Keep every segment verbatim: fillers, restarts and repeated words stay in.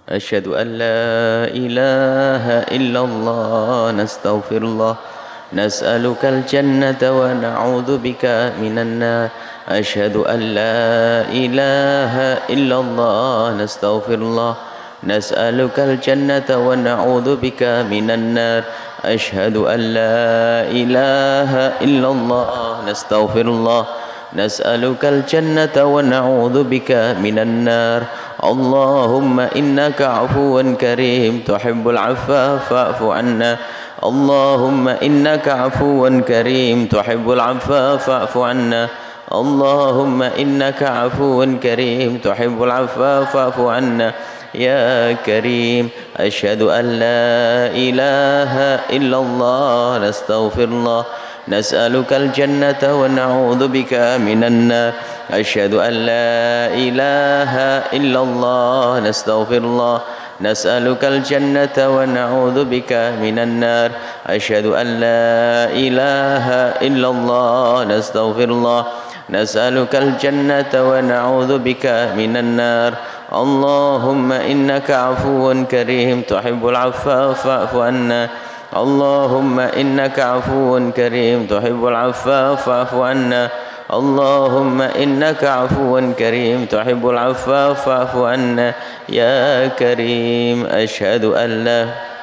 أشهد أن لا إله إلا الله نستغفر الله نسألك الجنة ونعوذ بك من النار أشهد أن لا إله إلا الله نستغفر الله نسألك الجنة ونعوذ بك من النار أشهد أن لا إله إلا الله نستغفر الله نسألك الجنة ونعوذ بك من النار اللهم إنك عفو كريم تحب العفو فاعف عنا اللهم إنك عفو كريم تحب العفو فاعف عنا اللهم إنك عفو كريم تحب العفو فاعف عنا يا كريم أشهد أن لا إله إلا الله نستغفر الله نسألك الجنة ونعوذ بك من النار أشهد أن لا إله إلا الله نستغفر الله نسألك الجنة ونعوذ بك من النار أشهد أن لا إله إلا الله نستغفر الله نسألك الجنة ونعوذ بك من النار اللهم إنك عفو كريم تحب العفو فاعف عنا اللهم إنك عفو كريم تحب العفو فاعف عنا اللهم إنك عفو كريم تحب العفو فاعف عنا يا كريم أشهد أن لا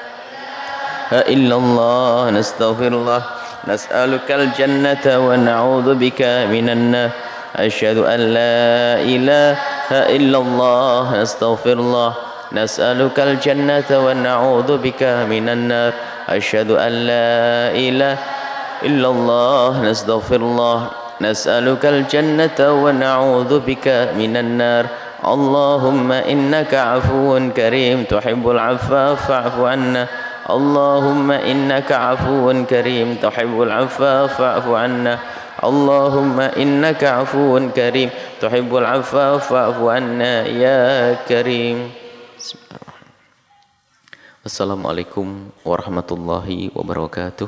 إله إلا الله نستغفر الله نسألك الجنة ونعوذ بك من النار أشهد أن لا إله إلا الله نستغفر الله نسألك الجنة ونعوذ بك من النار أشهد أن لا إله إلا الله نستغفر الله نسألك الجنة ونعوذ بك من النار اللهم إنك عفو كريم تحب العفو فاعف عنا اللهم إنك عفو كريم تحب العفو فاعف عنا اللهم إنك عفو كريم تحب العفو فاعف عنا يا كريم. Assalamualaikum warahmatullahi wabarakatuh.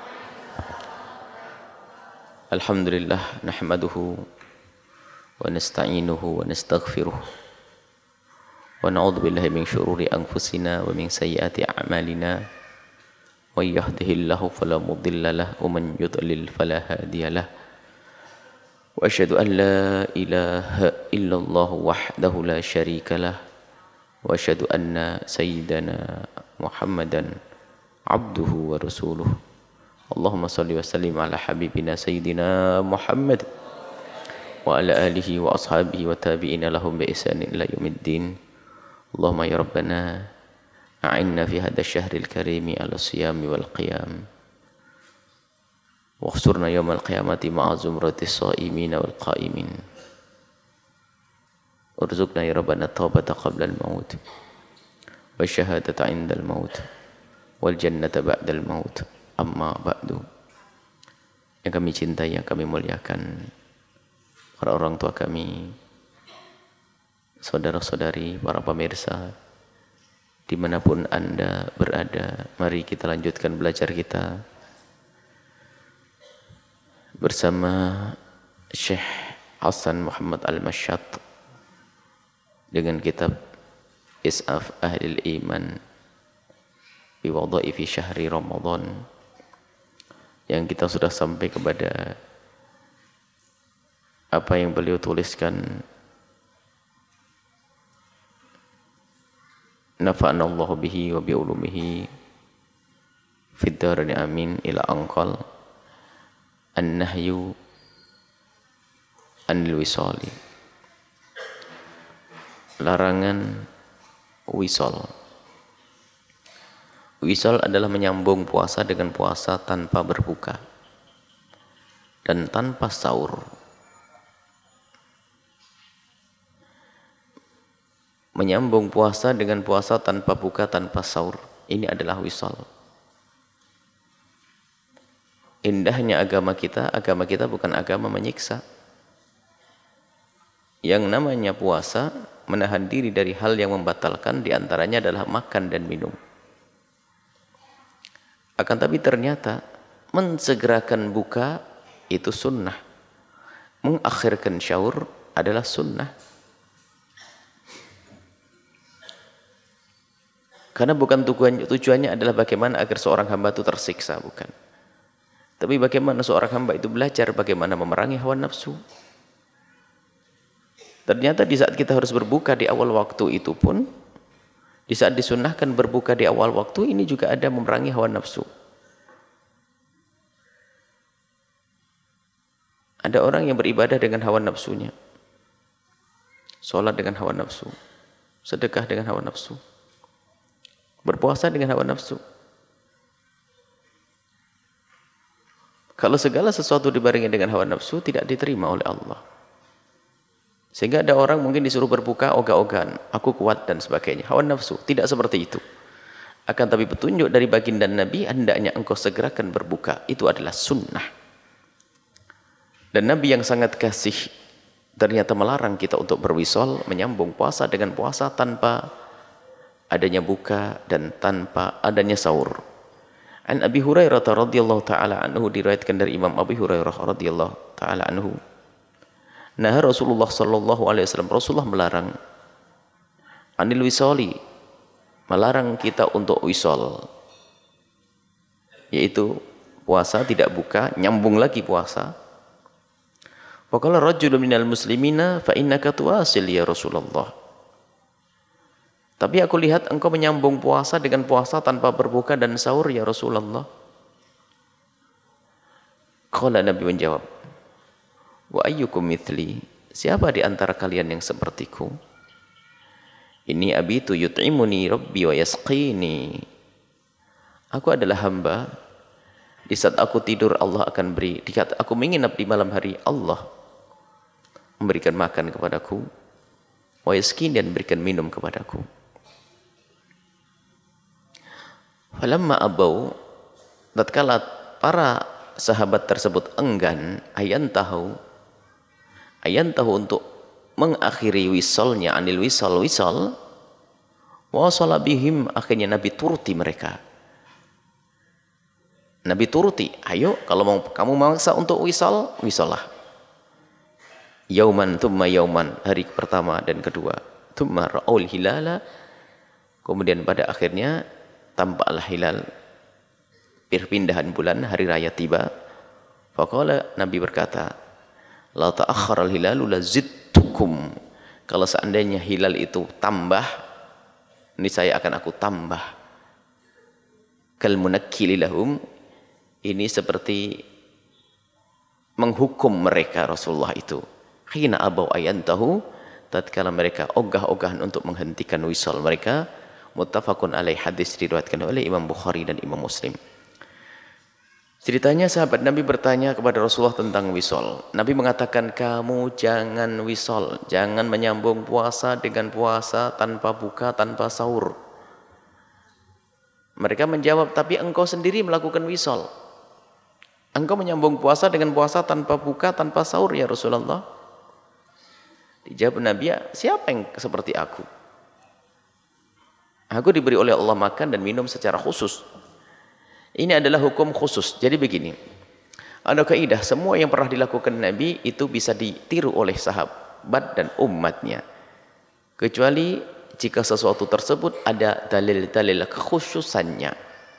Alhamdulillah nahmaduhu wa nasta'inuhu wa nastaghfiruh wa na'udzu billahi min syururi anfusina wa min sayyiati a'malina may yahdihillahu fala mudilla lahu wa man yudlil fala hadiyalah wa asyhadu an la ilaha illallah wahdahu la syarika lah wa asyhadu anna sayyidana Muhammadan abduhu wa rasuluh. Allahumma salli wa sallim ala habibina sayyidina Muhammad wa ala alihi wa ashabihi wa tabi'ina lahum bi ihsanin ila yaumiddin. Allahumma ya rabbana a'inna fi hadha asy-syahril karimi ala siyami wal qiyam waghfirna yawmal qiyamati ma'a zumratis shaimin wal qa'imin. Urzuqna ya rabbana taubata qabla al-maut wa syahadata 'inda al-maut wal jannata ba'da al-maut. Amma ba'du. Yang kami cintai, yang kami muliakan, para orang tua kami, saudara-saudari, para pemirsa, dimanapun Anda berada, mari kita lanjutkan belajar kita bersama Syekh Hasan Muhammad Al-Masyad dengan kitab Is'af Ahlil Iman bi Wadhaifi Syahri Ramadan, yang kita sudah sampai kepada apa yang beliau tuliskan. Nafa'ana Allah bihi wa bi ulumihi fid darain amin ila anqal an-nahyu anil wisali. Larangan wisal. Wisal adalah menyambung puasa dengan puasa tanpa berbuka dan tanpa sahur. Menyambung puasa dengan puasa tanpa buka, tanpa sahur, ini adalah wisal. Indahnya agama kita, agama kita bukan agama menyiksa. Yang namanya puasa menahan diri dari hal yang membatalkan, diantaranya adalah makan dan minum. Akan tapi ternyata mensegerakan buka itu sunnah, mengakhirkan sahur adalah sunnah. Karena bukan tujuan, tujuannya adalah bagaimana agar seorang hamba itu tersiksa, bukan. Tapi bagaimana seorang hamba itu belajar bagaimana memerangi hawa nafsu. Ternyata di saat kita harus berbuka di awal waktu itu pun, di saat disunnahkan berbuka di awal waktu, ini juga ada memerangi hawa nafsu. Ada orang yang beribadah dengan hawa nafsunya. Sholat dengan hawa nafsu. Sedekah dengan hawa nafsu. Berpuasa dengan hawa nafsu. Kalau segala sesuatu dibarengi dengan hawa nafsu, tidak diterima oleh Allah. Sehingga ada orang mungkin disuruh berbuka ogah-ogahan, aku kuat dan sebagainya. Hawa nafsu, tidak seperti itu. Akan tapi petunjuk dari baginda Nabi, hendaknya engkau segerakan berbuka. Itu adalah sunnah. Dan Nabi yang sangat kasih ternyata melarang kita untuk berwisol, menyambung puasa dengan puasa tanpa adanya buka dan tanpa adanya sahur. An Abi Hurairah radhiyallahu taala anhu, diriwayatkan dari Imam Abi Hurairah radhiyallahu taala anhu. Nah, Rasulullah sallallahu alaihi wasallam, Rasulullah melarang anil wisoli, melarang kita untuk wisol, yaitu puasa tidak buka, nyambung lagi puasa. Faqala rajulun minal muslimina fa innaka tuwasil ya Rasulullah. Tapi aku lihat engkau menyambung puasa dengan puasa tanpa berbuka dan sahur ya Rasulullah. Qala Nabi menjawab, wa ayyukum mithli? Siapa di antara kalian yang sepertiku? Ini abitu yut'imuni rabbi wa yasqini. Aku adalah hamba. Di saat aku tidur Allah akan beri. Di saat aku menginap di malam hari Allah memberikan makan kepadaku, wa yasqin, dan berikan minum kepadaku. Falamma abau, tatkala para sahabat tersebut enggan, ayan tahu, ayan tahu untuk mengakhiri wisolnya, anil wisol wisol, wasala bihim, akhirnya Nabi turuti mereka. Nabi turuti, ayo kalau mau kamu maksa untuk wisol, wisolah. Yauman thumma yauman, hari pertama dan kedua. Thumma ra'ul hilala, kemudian pada akhirnya tampaklah hilal. Perpindahan bulan, hari raya tiba. Faqala, Nabi berkata, la ta'akhkhara al-hilalu la zidtukum. Kalau seandainya hilal itu tambah, ini saya akan aku tambah. Kal munakkili lahum, ini seperti menghukum mereka Rasulullah itu. Khina abau ayantahu, tatkala mereka ogah-ogahan untuk menghentikan wisal mereka. Muttafaqun alaih, hadis diriwayatkan oleh Imam Bukhari dan Imam Muslim. Ceritanya sahabat Nabi bertanya kepada Rasulullah tentang wisol. Nabi mengatakan, kamu jangan wisol, jangan menyambung puasa dengan puasa tanpa buka, tanpa sahur. Mereka menjawab, tapi engkau sendiri melakukan wisol. Engkau menyambung puasa dengan puasa tanpa buka, tanpa sahur ya Rasulullah. Dijawab Nabi, siapa yang seperti aku? Aku diberi oleh Allah makan dan minum secara khusus. Ini adalah hukum khusus. Jadi begini, ada kaidah, semua yang pernah dilakukan Nabi itu bisa ditiru oleh sahabat dan umatnya. Kecuali jika sesuatu tersebut ada dalil-dalil kekhususannya.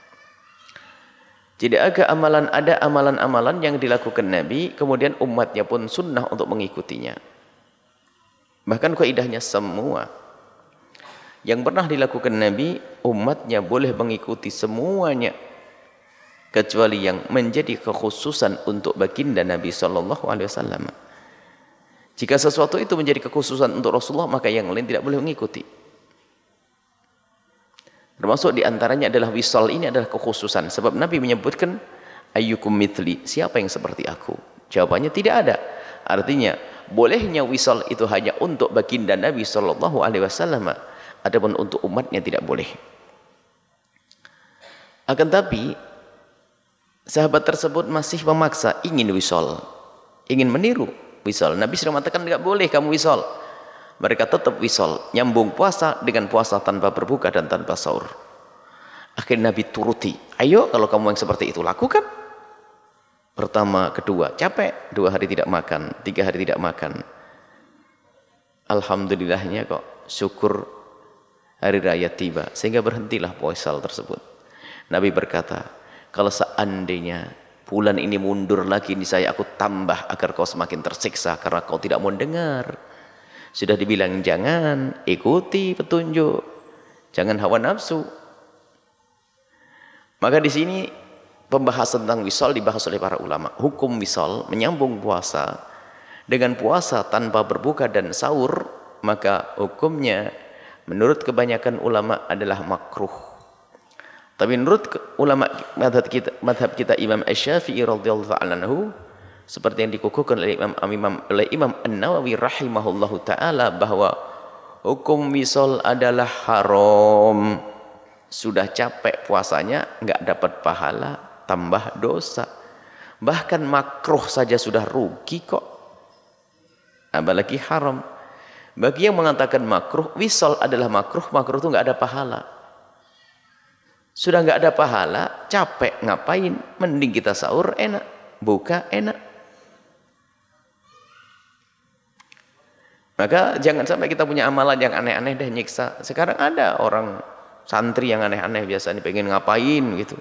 Jadi ada amalan, ada amalan-amalan yang dilakukan Nabi, kemudian umatnya pun sunnah untuk mengikutinya. Bahkan kaidahnya semua yang pernah dilakukan Nabi, umatnya boleh mengikuti semuanya, kecuali yang menjadi kekhususan untuk baginda Nabi Sallallahu Alaihi Wasallam. Jika sesuatu itu menjadi kekhususan untuk Rasulullah, maka yang lain tidak boleh mengikuti. Termasuk diantaranya adalah wisal, ini adalah kekhususan. Sebab Nabi menyebutkan, ayyukum mithli, siapa yang seperti aku? Jawabannya tidak ada. Artinya, bolehnya wisal itu hanya untuk baginda Nabi Sallallahu Alaihi Wasallam. Adapun untuk umatnya tidak boleh. Akan tapi sahabat tersebut masih memaksa ingin wisol, ingin meniru wisol. Nabi sudah mengatakan tidak boleh kamu wisol. Mereka tetap wisol, nyambung puasa dengan puasa tanpa berbuka dan tanpa sahur. Akhirnya Nabi turuti, ayo kalau kamu yang seperti itu lakukan. Pertama, kedua, capek, dua hari tidak makan, tiga hari tidak makan. Alhamdulillahnya kok, syukur hari raya tiba, sehingga berhentilah puasa tersebut. Nabi berkata, kalau seandainya bulan ini mundur lagi, ini saya aku tambah agar kau semakin tersiksa karena kau tidak mau dengar. Sudah dibilang jangan, ikuti petunjuk, jangan hawa nafsu. Maka di sini pembahasan tentang wisol dibahas oleh para ulama. Hukum wisol menyambung puasa dengan puasa tanpa berbuka dan sahur, maka hukumnya menurut kebanyakan ulama adalah makruh. Tapi menurut ulama madhab kita, madhab kita Imam Asy-Syafi'i radhiyallahu ta'ala anhu, seperti yang dikukuhkan oleh Imam, Imam, oleh Imam An-Nawawi rahimahullahu ta'ala, bahwa hukum wisol adalah haram. Sudah capek puasanya, nggak dapat pahala, tambah dosa. Bahkan makruh saja sudah rugi kok, apalagi haram. Bagi yang mengatakan makruh, wisol adalah makruh, makruh itu nggak ada pahala. Sudah nggak ada pahala, capek ngapain? Mending kita sahur enak, buka enak. Maka jangan sampai kita punya amalan yang aneh-aneh deh nyiksa. Sekarang ada orang santri yang aneh-aneh, biasanya pengen ngapain gitu.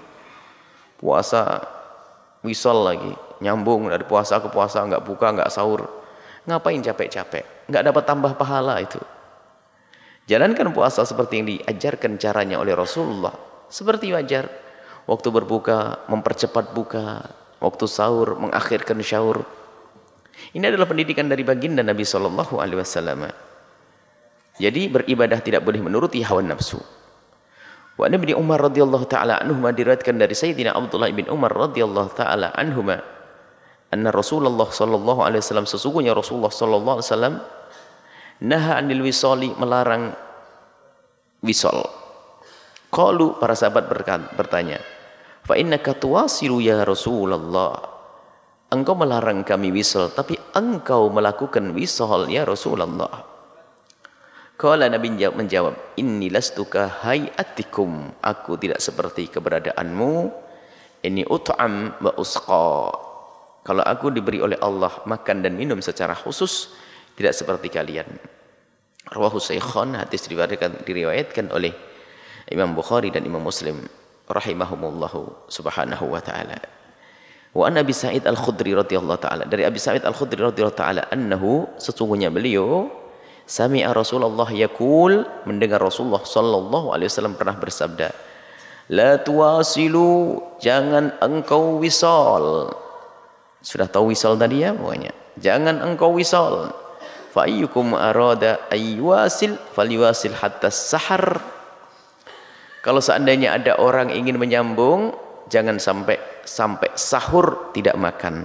Puasa wisol lagi, nyambung dari puasa ke puasa, nggak buka, nggak sahur. Ngapain capek-capek? Nggak dapat tambah pahala itu. Jalankan puasa seperti yang diajarkan caranya oleh Rasulullah. Seperti wajar. Waktu berbuka, mempercepat buka. Waktu sahur, mengakhirkan sahur. Ini adalah pendidikan dari baginda Nabi Shallallahu Alaihi Wasallam. Jadi beribadah tidak boleh menuruti hawa nafsu. Wa Nabi Umar radhiyallahu taala anhuma, diriwayatkan dari Sayyidina Abdullah bin Umar radhiyallahu taala anhuma, anna Rasulullah sallallahu alaihi wasallam, sesungguhnya Rasulullah sallallahu alaihi wasallam, naha anil wisali, melarang wisol. Qalu, para sahabat bertanya, fa innaka tuwasilu ya Rasulullah, engkau melarang kami wisol, tapi engkau melakukan wisol ya Rasulullah. Qala, Nabi menjawab, inni lastuka hayatikum, aku tidak seperti keberadaanmu, inni ut'am wa usqa, kalau aku diberi oleh Allah makan dan minum secara khusus, tidak seperti kalian. Rawahu Shaykhan, hadis diriwayatkan, diriwayatkan oleh Imam Bukhari dan Imam Muslim rahimahumullahu subhanahu wa ta'ala. Wa an Abi Sa'id Al-Khudri radhiyallahu ta'ala, dari Abi Sa'id Al-Khudri radhiyallahu ta'ala annahu, sesungguhnya beliau sami'a Rasulullah yaqul, mendengar Rasulullah sallallahu alaihi wasallam pernah bersabda, la tuwasilu, jangan engkau wisol. Sudah tahu wisol tadi ya, pokoknya jangan engkau wisol. Fa ayyukum arada aywasil falywasil hatta sahar. Kalau seandainya ada orang ingin menyambung, jangan sampai sampai sahur tidak makan.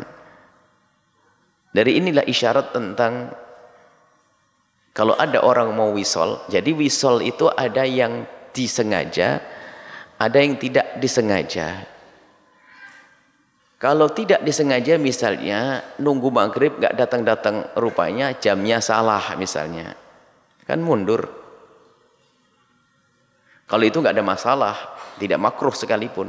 Dari inilah isyarat tentang kalau ada orang mau wisol. Jadi wisol itu ada yang disengaja, ada yang tidak disengaja. Kalau tidak disengaja, misalnya nunggu maghrib gak datang-datang, rupanya jamnya salah misalnya, kan mundur. Kalau itu gak ada masalah, tidak makruh sekalipun.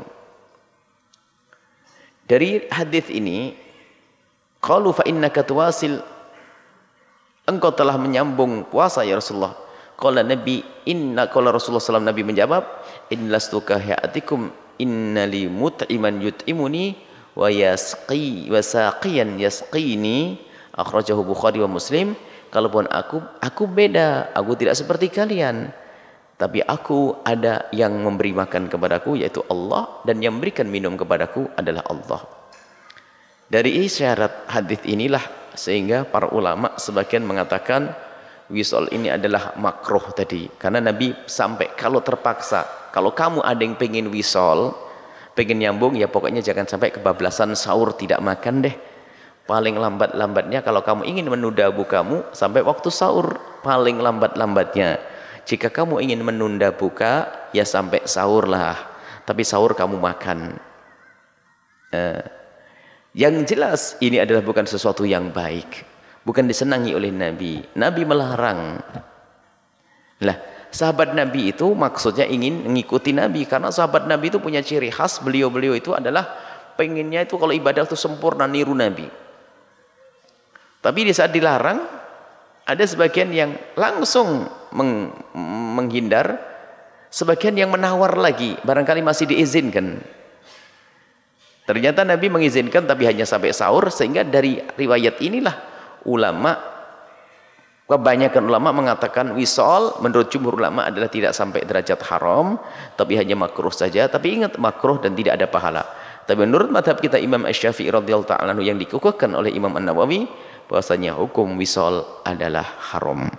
Dari hadis ini, qalu fa innaka tuwasil, engkau telah menyambung puasa ya Rasulullah. Qala Nabi inna, qala Rasulullah sallallahu alaihi wasallam, Nabi menjawab, inlastuka ha'atikum innali mut'iman yut'imuni wa yasqi wa saqiyan yasqini, akhrajahu Bukhari wa Muslim. Kalaupun aku aku beda, aku tidak seperti kalian, tapi aku ada yang memberi makan kepadaku, yaitu Allah, dan yang memberikan minum kepadaku adalah Allah. Dari isyarat hadis inilah sehingga para ulama sebagian mengatakan wisol ini adalah makruh tadi, karena Nabi sampai kalau terpaksa, kalau kamu ada yang pengen wisol, pengen nyambung, ya pokoknya jangan sampai kebablasan sahur tidak makan deh. Paling lambat-lambatnya kalau kamu ingin menunda bukamu sampai waktu sahur, paling lambat-lambatnya. Jika kamu ingin menunda buka, ya sampai sahur lah, tapi sahur kamu makan. eh, yang jelas ini adalah bukan sesuatu yang baik, bukan disenangi oleh Nabi. Nabi melarang. Lah, sahabat Nabi itu maksudnya ingin mengikuti Nabi, karena sahabat Nabi itu punya ciri khas, beliau-beliau itu adalah pengennya itu kalau ibadah itu sempurna, niru Nabi. Tapi di saat dilarang, ada sebagian yang langsung meng menghindar, Sebagian yang menawar lagi, barangkali masih diizinkan. Ternyata Nabi mengizinkan tapi hanya sampai sahur, sehingga dari riwayat inilah ulama, kebanyakan ulama mengatakan wisol menurut jumhur ulama adalah tidak sampai derajat haram, tapi hanya makruh saja. Tapi ingat, makruh dan tidak ada pahala. Tapi menurut madhab kita Imam Asy-Syafi'i radhiyallahu ta'ala yang dikukuhkan oleh Imam An-Nawawi, bahwasanya hukum wisol adalah haram.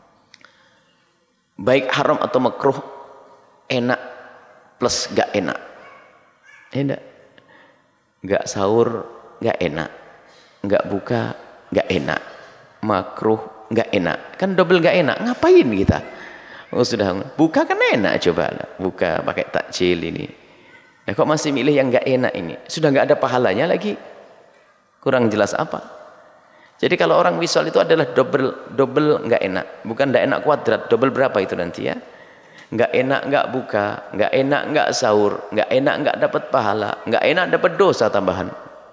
Baik haram atau makruh, enak plus gak enak. Enak. Gak sahur gak enak, gak buka gak enak, makruh gak enak, kan double gak enak. Ngapain kita? Oh sudah buka kan enak, coba buka pakai takjil ini. Nah kok masih milih yang gak enak ini? Sudah gak ada pahalanya lagi, kurang jelas apa? Jadi kalau orang wisol itu adalah double double gak enak, bukan gak enak kuadrat. Double berapa itu nanti ya? Nggak enak nggak buka, nggak enak nggak sahur, nggak enak nggak dapat pahala, nggak enak dapat dosa tambahan.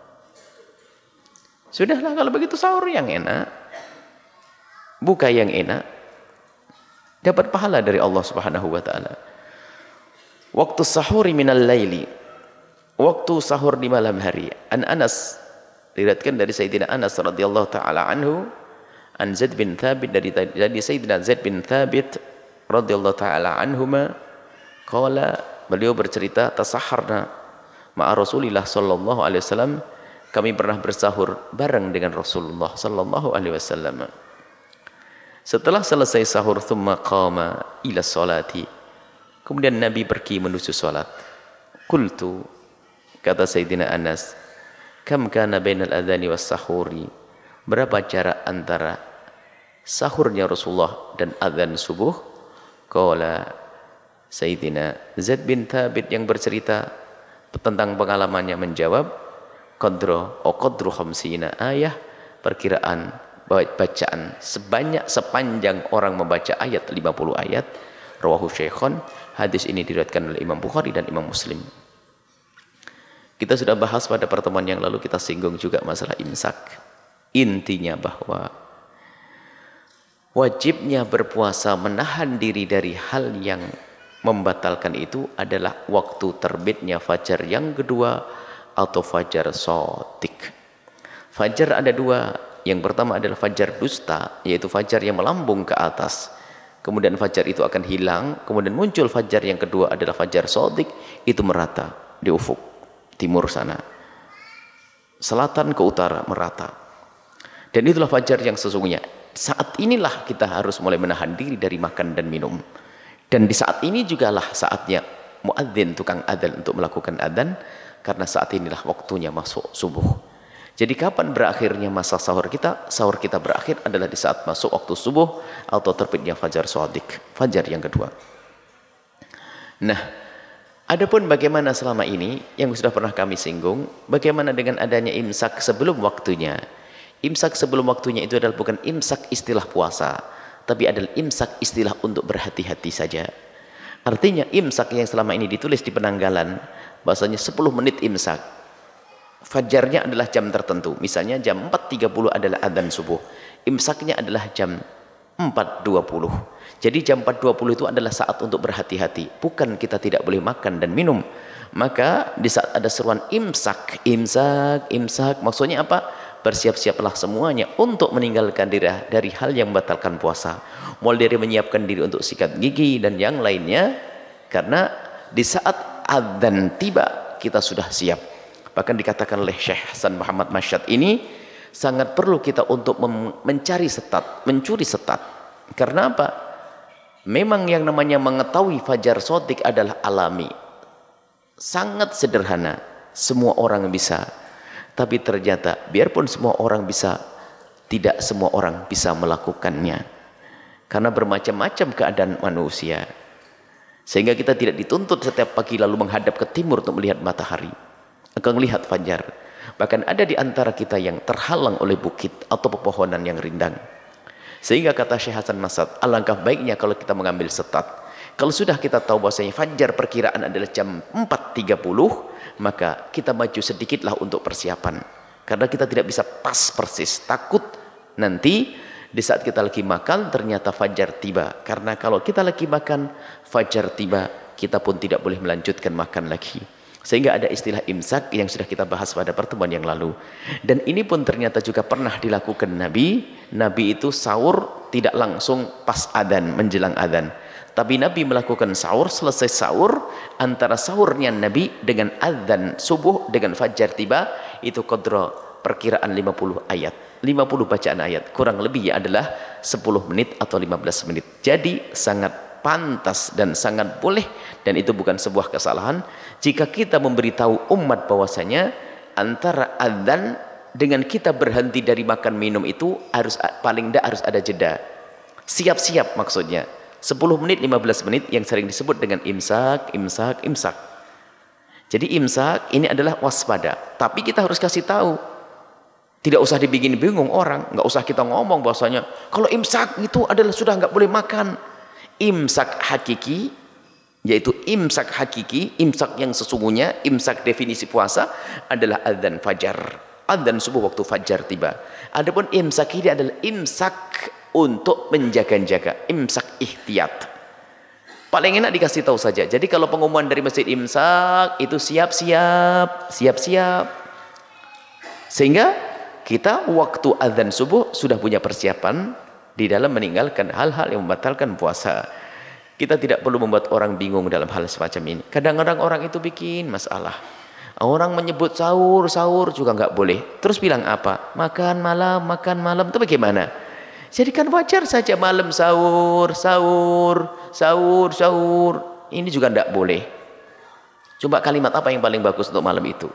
Sudahlah kalau begitu sahur yang enak, buka yang enak, dapat pahala dari Allah Subhanahu wa taala. Waktu sahuri minal laili, waktu sahur di malam hari. An Anas, diriwayatkan dari Sayyidina Anas radhiyallahu taala anhu, an Zaid bin Thabit, dari dari Sayyidina Zaid bin Thabit radhiyallahu taala anhuma, qala, beliau bercerita, tasaharna ma'a Rasulillah sallallahu alaihi wasallam, kami pernah bersahur bareng dengan Rasulullah sallallahu alaihi wasallam. Setelah selesai sahur, thumma qama ila salati, kemudian Nabi pergi menuju salat. Qultu, kata Sayyidina Anas, kam kana bainal adhani was sahuri, berapa jarak antara sahurnya Rasulullah dan adzan subuh? Qala, Sayyidina Zaid bin Thabit yang bercerita tentang pengalamannya menjawab, qadra o qadru khamsina ayah, perkiraan bacaan sebanyak sepanjang orang membaca ayat lima puluh ayat. Rawahu Syekhon, hadis ini diriwayatkan oleh Imam Bukhari dan Imam Muslim. Kita sudah bahas pada pertemuan yang lalu, kita singgung juga masalah imsak. Intinya bahwa wajibnya berpuasa menahan diri dari hal yang membatalkan itu adalah waktu terbitnya fajar yang kedua atau fajar shadiq. Fajar ada dua, yang pertama adalah fajar dusta, yaitu fajar yang melambung ke atas, kemudian fajar itu akan hilang, kemudian muncul fajar yang kedua adalah fajar shadiq, itu merata di ufuk timur sana, selatan ke utara merata, dan itulah fajar yang sesungguhnya. Saat inilah kita harus mulai menahan diri dari makan dan minum. Dan di saat ini jugalah saatnya muadzin, tukang adzan, untuk melakukan adzan, karena saat inilah waktunya masuk subuh. Jadi kapan berakhirnya masa sahur kita? Sahur kita berakhir adalah di saat masuk waktu subuh atau terbitnya fajar shadiq, fajar yang kedua. Nah, adapun bagaimana selama ini yang sudah pernah kami singgung, bagaimana dengan adanya imsak sebelum waktunya? Imsak sebelum waktunya itu adalah bukan imsak istilah puasa, tapi adalah imsak istilah untuk berhati-hati saja. Artinya imsak yang selama ini ditulis di penanggalan, bahasanya sepuluh menit imsak. Fajarnya adalah jam tertentu, misalnya jam empat tiga puluh adalah adzan subuh. Imsaknya adalah jam empat dua puluh. Jadi jam empat dua puluh itu adalah saat untuk berhati-hati, bukan kita tidak boleh makan dan minum. Maka di saat ada seruan imsak, imsak, imsak, maksudnya apa? Bersiap-siaplah semuanya untuk meninggalkan diri dari hal yang membatalkan puasa, mulai dari menyiapkan diri untuk sikat gigi dan yang lainnya, karena di saat adzan tiba kita sudah siap. Bahkan dikatakan oleh Syekh Hasan Muhammad Masyad ini, sangat perlu kita untuk mencari setat, mencuri setat. Karena apa? Memang yang namanya mengetahui fajar shadiq adalah alami, sangat sederhana, semua orang bisa. Tapi ternyata biarpun semua orang bisa, tidak semua orang bisa melakukannya, karena bermacam-macam keadaan manusia, sehingga kita tidak dituntut setiap pagi lalu menghadap ke timur untuk melihat matahari, akan melihat fajar. Bahkan ada di antara kita yang terhalang oleh bukit atau pepohonan yang rindang, sehingga kata Syekh Hasan Masad, alangkah baiknya kalau kita mengambil setat. Kalau sudah kita tahu bahwasanya fajar perkiraan adalah jam empat tiga puluh, maka kita maju sedikitlah untuk persiapan, karena kita tidak bisa pas persis, takut nanti di saat kita lagi makan ternyata fajar tiba. Karena kalau kita lagi makan, fajar tiba, kita pun tidak boleh melanjutkan makan lagi. Sehingga ada istilah imsak yang sudah kita bahas pada pertemuan yang lalu. Dan ini pun ternyata juga pernah dilakukan Nabi. Nabi itu sahur tidak langsung pas adzan, menjelang adzan. Tapi Nabi melakukan sahur, selesai sahur, antara sahurnya Nabi dengan adzan subuh, dengan fajar tiba, itu qadra perkiraan lima puluh ayat. lima puluh bacaan ayat. Kurang lebih adalah sepuluh menit atau lima belas menit. Jadi sangat pantas dan sangat boleh, dan itu bukan sebuah kesalahan jika kita memberitahu umat bahwasanya antara adzan dengan kita berhenti dari makan minum itu harus paling tidak harus ada jeda. Siap-siap maksudnya. sepuluh menit, lima belas menit yang sering disebut dengan imsak, imsak, imsak. Jadi imsak ini adalah waspada, tapi kita harus kasih tahu. Tidak usah dibikin bingung orang, nggak usah kita ngomong bahwasanya kalau imsak itu adalah sudah nggak boleh makan. Imsak hakiki, yaitu imsak hakiki, imsak yang sesungguhnya, imsak definisi puasa adalah adzan fajar, adzan subuh waktu fajar tiba. Adapun imsak ini adalah imsak untuk menjaga-jaga, imsak ihtiyat. Paling enak dikasih tahu saja. Jadi kalau pengumuman dari masjid imsak itu siap-siap, siap-siap. Sehingga kita waktu adzan subuh sudah punya persiapan di dalam meninggalkan hal-hal yang membatalkan puasa. Kita tidak perlu membuat orang bingung dalam hal semacam ini. Kadang-kadang orang itu bikin masalah. Orang menyebut sahur, sahur juga nggak boleh. Terus bilang apa? Makan malam, makan malam. Itu bagaimana? Jadi kan wajar saja malam sahur, sahur, sahur, sahur. Ini juga nggak boleh. Coba kalimat apa yang paling bagus untuk malam itu?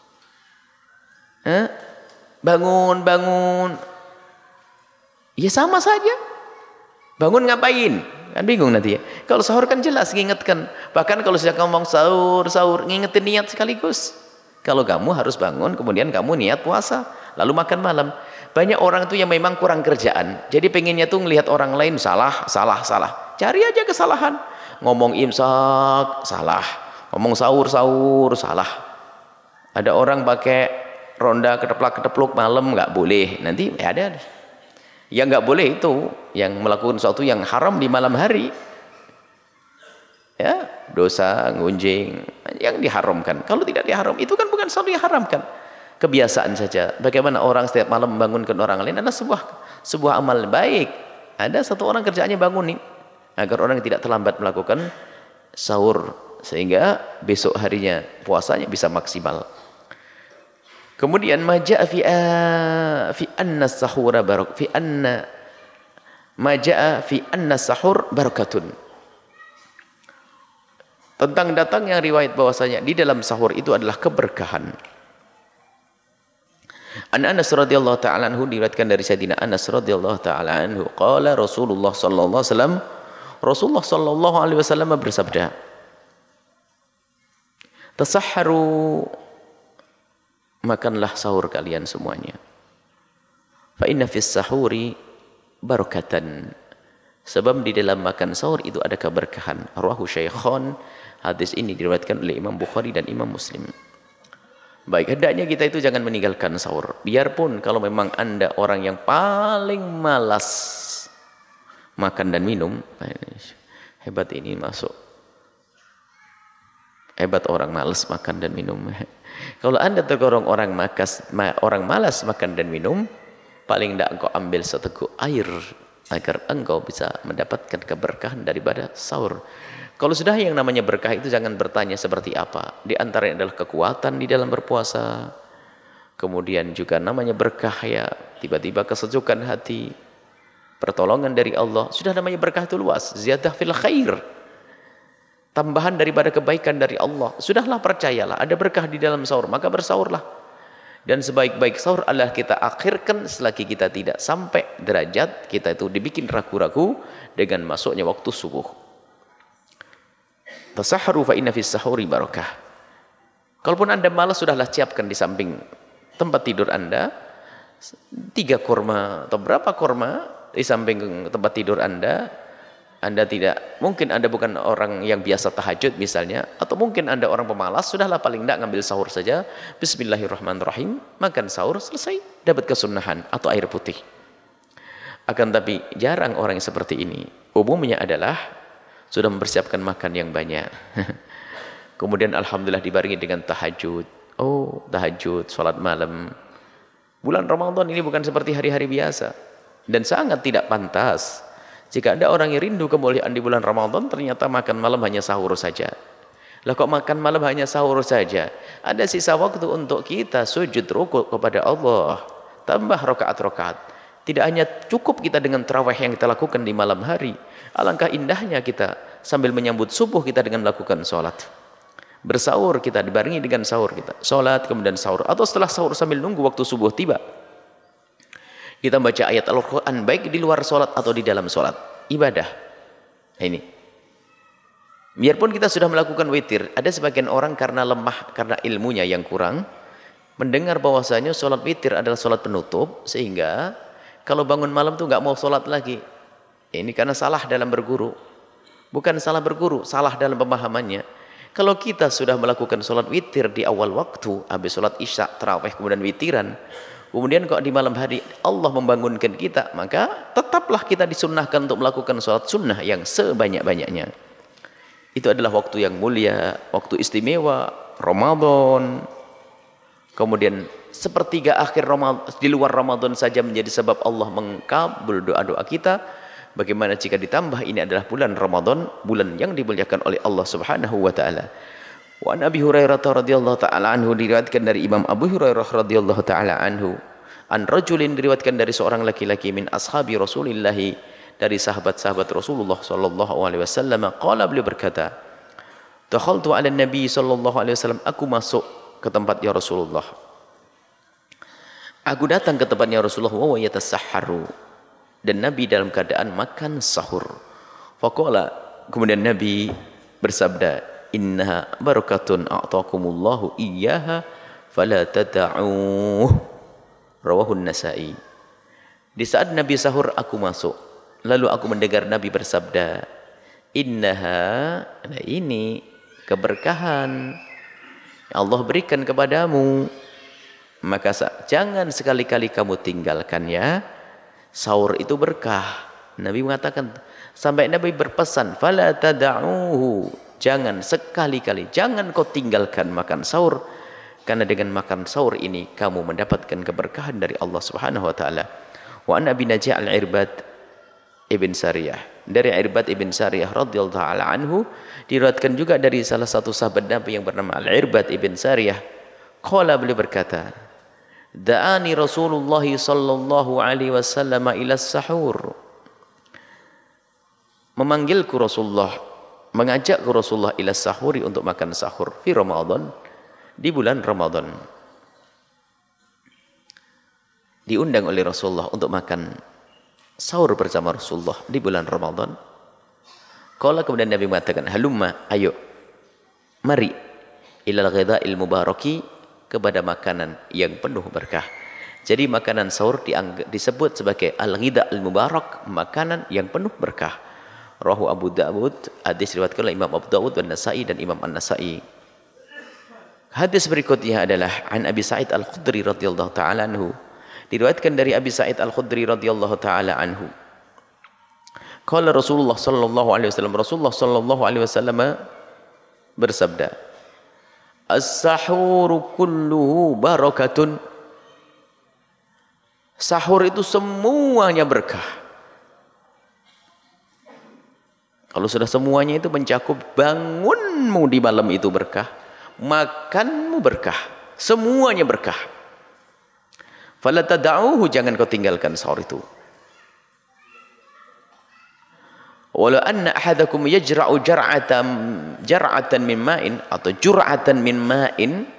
Hah? Bangun, bangun. Ya sama saja. Bangun ngapain? Kan bingung nanti ya. Kalau sahur kan jelas ngingetkan. Bahkan kalau sudah ngomong sahur, sahur, ngingetin niat sekaligus. Kalau kamu harus bangun, kemudian kamu niat puasa, lalu makan malam. Banyak orang itu yang memang kurang kerjaan. Jadi pengennya tuh ngelihat orang lain salah, salah, salah. Cari aja kesalahan. Ngomong imsak, salah. Ngomong sahur, sahur, salah. Ada orang pakai ronda keteplak-ketepluk malam, nggak boleh. Nanti ya ada. Yang nggak boleh itu yang melakukan sesuatu yang haram di malam hari, ya dosa ngunjing yang diharamkan. Kalau tidak diharam itu kan bukan sesuatu yang haramkan, kebiasaan saja. Bagaimana orang setiap malam membangunkan orang lain adalah sebuah sebuah amal baik. Ada satu orang kerjaannya bangunin agar orang tidak terlambat melakukan sahur sehingga besok harinya puasanya bisa maksimal. Kemudian majaa fi fi anna sahura barak fi anna majaa fi anna sahur barakatun. Tentang datangnya riwayat bahwasanya di dalam sahur itu adalah keberkahan. An Anas radhiyallahu taala anhu diriwayatkan dari Sayyidina Anas radhiyallahu taala anhu qala Rasulullah sallallahu alaihi wasallam Rasulullah sallallahu alaihi wasallam bersabda, tasahharu, makanlah sahur kalian semuanya. Fa inna fis sahuri barakatan. Sebab di dalam makan sahur itu ada keberkahan. Rawahu Syaikhan. Hadis ini diriwayatkan oleh Imam Bukhari dan Imam Muslim. Baik, hendaknya kita itu jangan meninggalkan sahur. Biarpun kalau memang Anda orang yang paling malas makan dan minum, hebat ini masuk. Hebat orang malas makan dan minum. Kalau Anda tergolong orang makas, ma, orang malas makan dan minum, paling tidak engkau ambil seteguk air agar engkau bisa mendapatkan keberkahan daripada sahur. Kalau sudah yang namanya berkah itu jangan bertanya seperti apa. Di antaranya adalah kekuatan di dalam berpuasa. Kemudian juga namanya berkah ya, tiba-tiba kesejukan hati, pertolongan dari Allah. Sudah namanya berkah itu luas. Ziyadah fil khair. Tambahan daripada kebaikan dari Allah. Sudahlah, percayalah, ada berkah di dalam sahur, maka bersahurlah. Dan sebaik-baik sahur adalah kita akhirkan selagi kita tidak sampai derajat kita itu dibikin ragu-ragu dengan masuknya waktu subuh. Tasahharu fa inna fis sahuri barakah. Kalaupun Anda malas, sudahlah siapkan di samping tempat tidur Anda tiga kurma atau berapa kurma di samping tempat tidur Anda. Anda tidak, mungkin Anda bukan orang yang biasa tahajud misalnya, atau mungkin Anda orang pemalas, sudahlah paling tidak ngambil sahur saja. Bismillahirrahmanirrahim, makan sahur, selesai, dapat kesunahan atau air putih. Akan tapi jarang orang yang seperti ini. Umumnya adalah sudah mempersiapkan makan yang banyak. Kemudian alhamdulillah dibarengi dengan tahajud. Oh, tahajud, sholat malam. Bulan Ramadan ini bukan seperti hari-hari biasa dan sangat tidak pantas jika ada orang yang rindu kemuliaan di bulan Ramadan ternyata makan malam hanya sahur saja. Lah kok makan malam hanya sahur saja? Ada sisa waktu untuk kita sujud rukuk kepada Allah, tambah rakaat-rakaat. Tidak hanya cukup kita dengan tarawih yang kita lakukan di malam hari. Alangkah indahnya kita sambil menyambut subuh kita dengan melakukan sholat. Bersahur kita dibarengi dengan sahur kita, sholat kemudian sahur, atau setelah sahur sambil nunggu waktu subuh tiba kita baca ayat Al-Quran baik di luar sholat atau di dalam sholat, ibadah. Nah, ini biarpun kita sudah melakukan witir, ada sebagian orang karena lemah, karena ilmunya yang kurang, mendengar bahwasanya sholat witir adalah sholat penutup, sehingga kalau bangun malam tuh nggak mau sholat lagi. Ini karena salah dalam berguru, bukan salah berguru, salah dalam pemahamannya. Kalau kita sudah melakukan sholat witir di awal waktu, habis sholat isya, tarawih, kemudian witiran, kemudian kok di malam hari Allah membangunkan kita, maka tetaplah kita disunnahkan untuk melakukan sholat sunnah yang sebanyak-banyaknya. Itu adalah waktu yang mulia, waktu istimewa, Ramadan. Kemudian sepertiga akhir Ramadan, di luar Ramadan saja menjadi sebab Allah mengkabul doa-doa kita. Bagaimana jika ditambah ini adalah bulan Ramadan, bulan yang dimuliakan oleh Allah Subhanahu wa taala. Wa an Abi Hurairah radhiyallahu taala anhu, diriwayatkan dari Imam Abu Hurairah radhiyallahu taala anhu, an rajulin, diriwayatkan dari seorang laki-laki min ashabi Rasulillah, dari sahabat-sahabat Rasulullah sallallahu alaihi wasallam, qala, beliau berkata, dakhaltu ala Nabi sallallahu alaihi wasallam, aku masuk ke tempatnya Rasulullah. Aku datang ke tempatnya Rasulullah wa yatasahharu, dan Nabi dalam keadaan makan sahur. Faqala, kemudian Nabi bersabda, innaha barakatun a'taakumullahu iyyaha fala tada'uh, rawahun Nasa'i. Di saat Nabi sahur aku masuk, lalu aku mendengar Nabi bersabda, innaha, nah ini keberkahan yang Allah berikan kepadamu, maka jangan sekali-kali kamu tinggalkan ya. Sahur itu berkah. Nabi mengatakan, sampai Nabi berpesan, fala tada'uhu, jangan sekali-kali, jangan kau tinggalkan makan sahur, karena dengan makan sahur ini kamu mendapatkan keberkahan dari Allah Subhanahu wa taala. Wa an Abi Najih al-Irbad ibn Sariyah, dari Irbad ibn Sariyah radhiyallahu taala anhu, diriwayatkan juga dari salah satu sahabat Nabi yang bernama Al-Irbad ibn Sariyah, qala, beliau berkata, da'ani Rasulullah sallallahu alaihi wasallam ila sahur, memanggilku Rasulullah, mengajakku Rasulullah ila sahuri, untuk makan sahur, fi Ramadan, di bulan Ramadan. Diundang oleh Rasulullah untuk makan sahur bersama Rasulullah di bulan Ramadan. Qala, kemudian Nabi mengatakan, halumma, ayo, mari, ilal ghidha'il mubaraki, kepada makanan yang penuh berkah. Jadi makanan sahur dianggap, disebut sebagai al-ghidha al-mubarak, makanan yang penuh berkah. Rawahu Abu Dawud, hadis riwayatkan oleh Imam Abu Dawud dan Nasa'i dan Imam An-Nasa'i. Hadis berikutnya adalah an Abi Sa'id Al-Khudri radhiyallahu taala anhu, diriwayatkan dari Abi Sa'id Al-Khudri radhiyallahu taala anhu, qala Rasulullah sallallahu alaihi wasallam, Rasulullah sallallahu alaihi wasallam bersabda, as-sahuru kulluhu barakatun, sahur itu semuanya berkah. Kalau sudah semuanya itu mencakup, bangunmu di malam itu berkah, makanmu berkah, semuanya berkah. Fala tada'uhu, jangan kau tinggalkan sahur itu. Walau anna ahadakum yajra'u jar'atan jar'atan min ma'in, atau jur'atan min ma'in,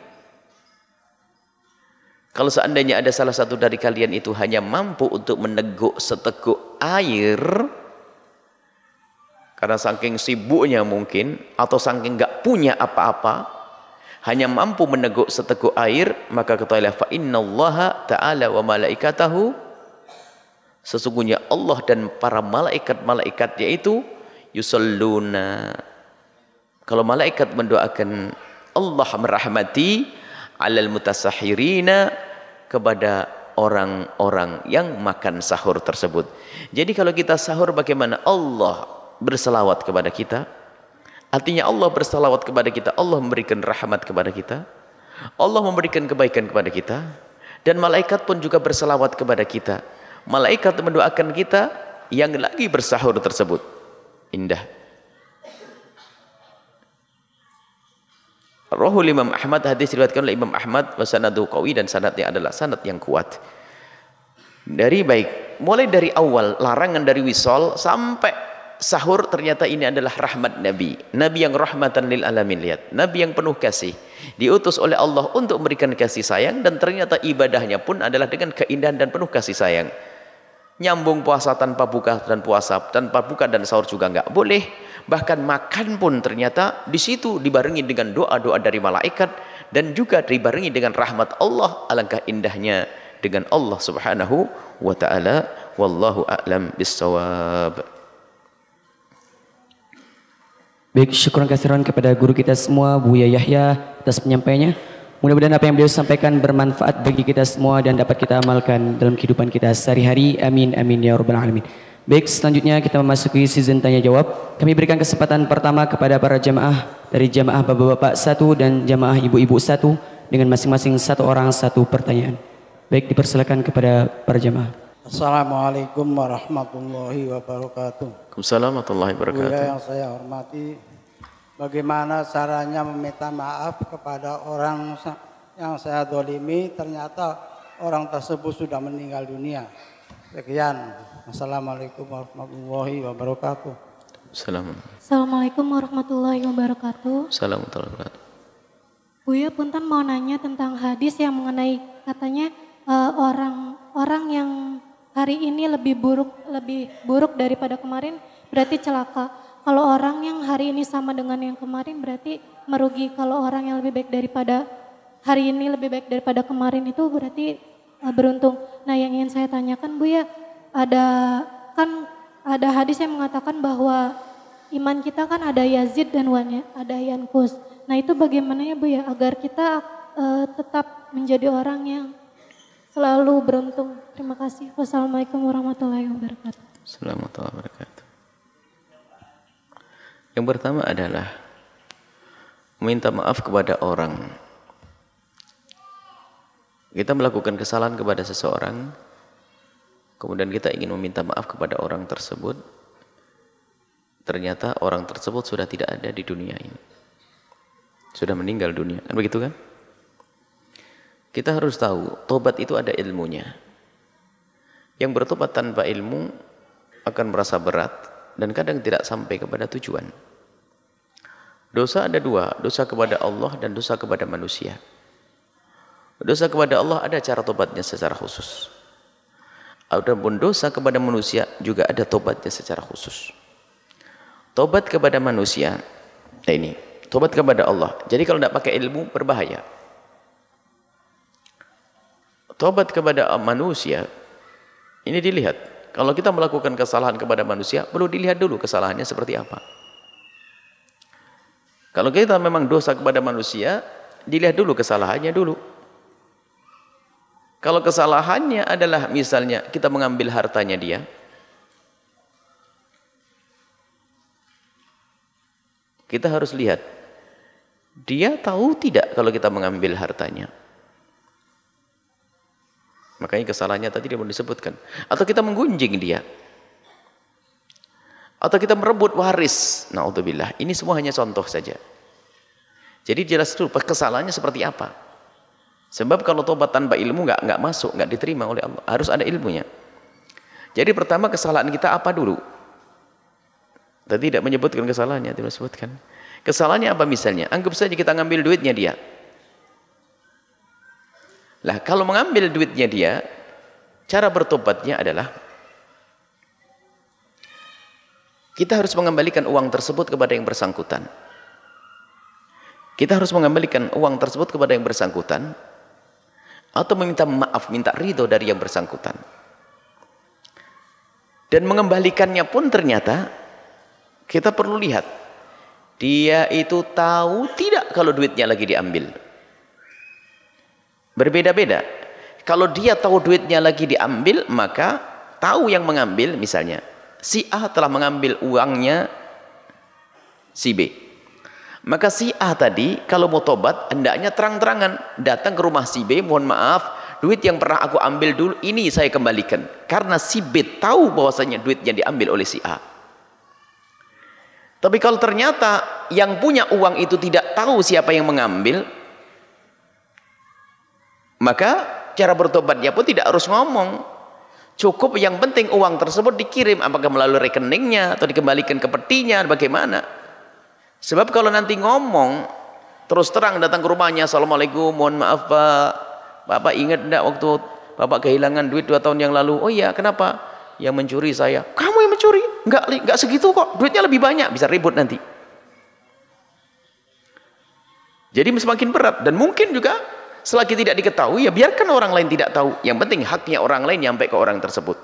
kalau seandainya ada salah satu dari kalian itu hanya mampu untuk meneguk seteguk air, karena saking sibuknya mungkin, atau saking enggak punya apa-apa, hanya mampu meneguk seteguk air, maka ketahuilah, fa innallaha ta'ala wa malaikatahu, sesungguhnya Allah dan para malaikat-malaikat yaitu yusalluna, kalau malaikat mendoakan, Allah merahmati alal mutasahhirina, kepada orang-orang yang makan sahur tersebut. Jadi kalau kita sahur bagaimana? Allah berselawat kepada kita. Artinya Allah berselawat kepada kita, Allah memberikan rahmat kepada kita, Allah memberikan kebaikan kepada kita, dan malaikat pun juga berselawat kepada kita. Malaikat mendoakan kita yang lagi bersahur tersebut. Indah. Rahul Imam Ahmad, hadis diriwayatkan oleh Imam Ahmad, wa sanadu qawi, dan sanadnya adalah sanad yang kuat. Dari baik, mulai dari awal larangan dari wisol sampai sahur, ternyata ini adalah rahmat Nabi. Nabi yang rahmatan lil alamin. Lihat, Nabi yang penuh kasih, diutus oleh Allah untuk memberikan kasih sayang, dan ternyata ibadahnya pun adalah dengan keindahan dan penuh kasih sayang. Nyambung puasa tanpa buka dan puasa tanpa buka dan sahur juga enggak boleh. Bahkan makan pun ternyata di situ dibarengi dengan doa-doa dari malaikat, dan juga dibarengi dengan rahmat Allah. Alangkah indahnya dengan Allah Subhanahu wa taala. Wallahu a'lam bissawab. Baik, syukuran kasiran kepada guru kita semua, Buya Yahya, atas penyampaiannya. Mudah-mudahan apa yang beliau sampaikan bermanfaat bagi kita semua dan dapat kita amalkan dalam kehidupan kita sehari-hari. Amin, amin ya rabbal alamin. Baik, selanjutnya kita memasuki season tanya jawab. Kami berikan kesempatan pertama kepada para jamaah dari jamaah bapak-bapak satu dan jamaah ibu-ibu satu dengan masing-masing satu orang satu pertanyaan. Baik, dipersilakan kepada para jamaah. Assalamualaikum warahmatullahi wabarakatuh. Waalaikumsalam warahmatullahi wabarakatuh. Buya yang saya hormati, bagaimana caranya meminta maaf kepada orang yang saya dolimi, ternyata orang tersebut sudah meninggal dunia. Sekian. Assalamualaikum warahmatullahi wabarakatuh. Assalamualaikum warahmatullahi wabarakatuh. Assalamualaikum warahmatullahi wabarakatuh. Buya punten mau nanya tentang hadis yang mengenai katanya uh, orang orang yang hari ini lebih buruk lebih buruk daripada kemarin berarti celaka. Kalau orang yang hari ini sama dengan yang kemarin berarti merugi. Kalau orang yang lebih baik daripada hari ini lebih baik daripada kemarin itu berarti uh, beruntung. Nah, yang ingin saya tanyakan Bu ya, ada kan ada hadis yang mengatakan bahwa iman kita kan ada yazid dan wanya, ada yankus. Nah, itu bagaimana ya Bu ya agar kita uh, tetap menjadi orang yang selalu beruntung. Terima kasih. Wassalamualaikum warahmatullahi wabarakatuh. Assalamualaikum warahmatullahi wabarakatuh. Yang pertama adalah meminta maaf kepada orang. Kita melakukan kesalahan kepada seseorang, kemudian kita ingin meminta maaf kepada orang tersebut. Ternyata orang tersebut sudah tidak ada di dunia ini. Sudah meninggal dunia. Kan begitu kan? Kita harus tahu, tobat itu ada ilmunya. Yang bertobat tanpa ilmu akan merasa berat dan kadang tidak sampai kepada tujuan. Dosa ada dua, dosa kepada Allah dan dosa kepada manusia. Dosa kepada Allah ada cara tobatnya secara khusus. Adapun dosa kepada manusia juga ada tobatnya secara khusus. Tobat kepada manusia, nah ini, tobat kepada Allah. Jadi kalau tidak pakai ilmu berbahaya. Tobat kepada manusia, ini dilihat. Kalau kita melakukan kesalahan kepada manusia, perlu dilihat dulu kesalahannya seperti apa. Kalau kita memang dosa kepada manusia, dilihat dulu kesalahannya dulu. Kalau kesalahannya adalah misalnya kita mengambil hartanya dia, kita harus lihat, dia tahu tidak kalau kita mengambil hartanya. Makanya kesalahannya tadi dia mau disebutkan. Atau kita menggunjing dia. Atau kita merebut waris. Na'udzubillah. Ini semua hanya contoh saja. Jadi jelas dulu kesalahannya seperti apa. Sebab kalau tobat tanpa ilmu nggak nggak masuk, nggak diterima oleh Allah. Harus ada ilmunya. Jadi pertama kesalahan kita apa dulu? Tadi tidak menyebutkan kesalahannya, tidak disebutkan. Kesalahannya apa misalnya? Anggap saja kita ngambil duitnya dia. Lah kalau mengambil duitnya dia, cara bertobatnya adalah kita harus mengembalikan uang tersebut kepada yang bersangkutan. Kita harus mengembalikan uang tersebut kepada yang bersangkutan atau meminta maaf, minta ridho dari yang bersangkutan. Dan mengembalikannya pun ternyata kita perlu lihat dia itu tahu tidak kalau duitnya lagi diambil. Berbeda-beda. Kalau dia tahu duitnya lagi diambil, maka tahu yang mengambil misalnya. si A telah mengambil uangnya si B. Maka si A tadi kalau mau tobat hendaknya terang-terangan datang ke rumah si B, mohon maaf, duit yang pernah aku ambil dulu ini saya kembalikan. Karena si B tahu bahwasanya duit yang diambil oleh si A. Tapi kalau ternyata yang punya uang itu tidak tahu siapa yang mengambil, maka cara bertobatnya pun tidak harus ngomong. Cukup yang penting uang tersebut dikirim, apakah melalui rekeningnya atau dikembalikan ke petinya, bagaimana. Sebab kalau nanti ngomong terus terang datang ke rumahnya, assalamualaikum, mohon maaf Pak, Bapak ingat enggak waktu Bapak kehilangan duit dua tahun yang lalu? Oh iya, kenapa? Yang mencuri saya. Kamu yang mencuri? Enggak, enggak segitu kok, duitnya lebih banyak, bisa ribut nanti. Jadi semakin berat, dan mungkin juga selagi tidak diketahui, ya biarkan orang lain tidak tahu. Yang penting haknya orang lain nyampe ke orang tersebut.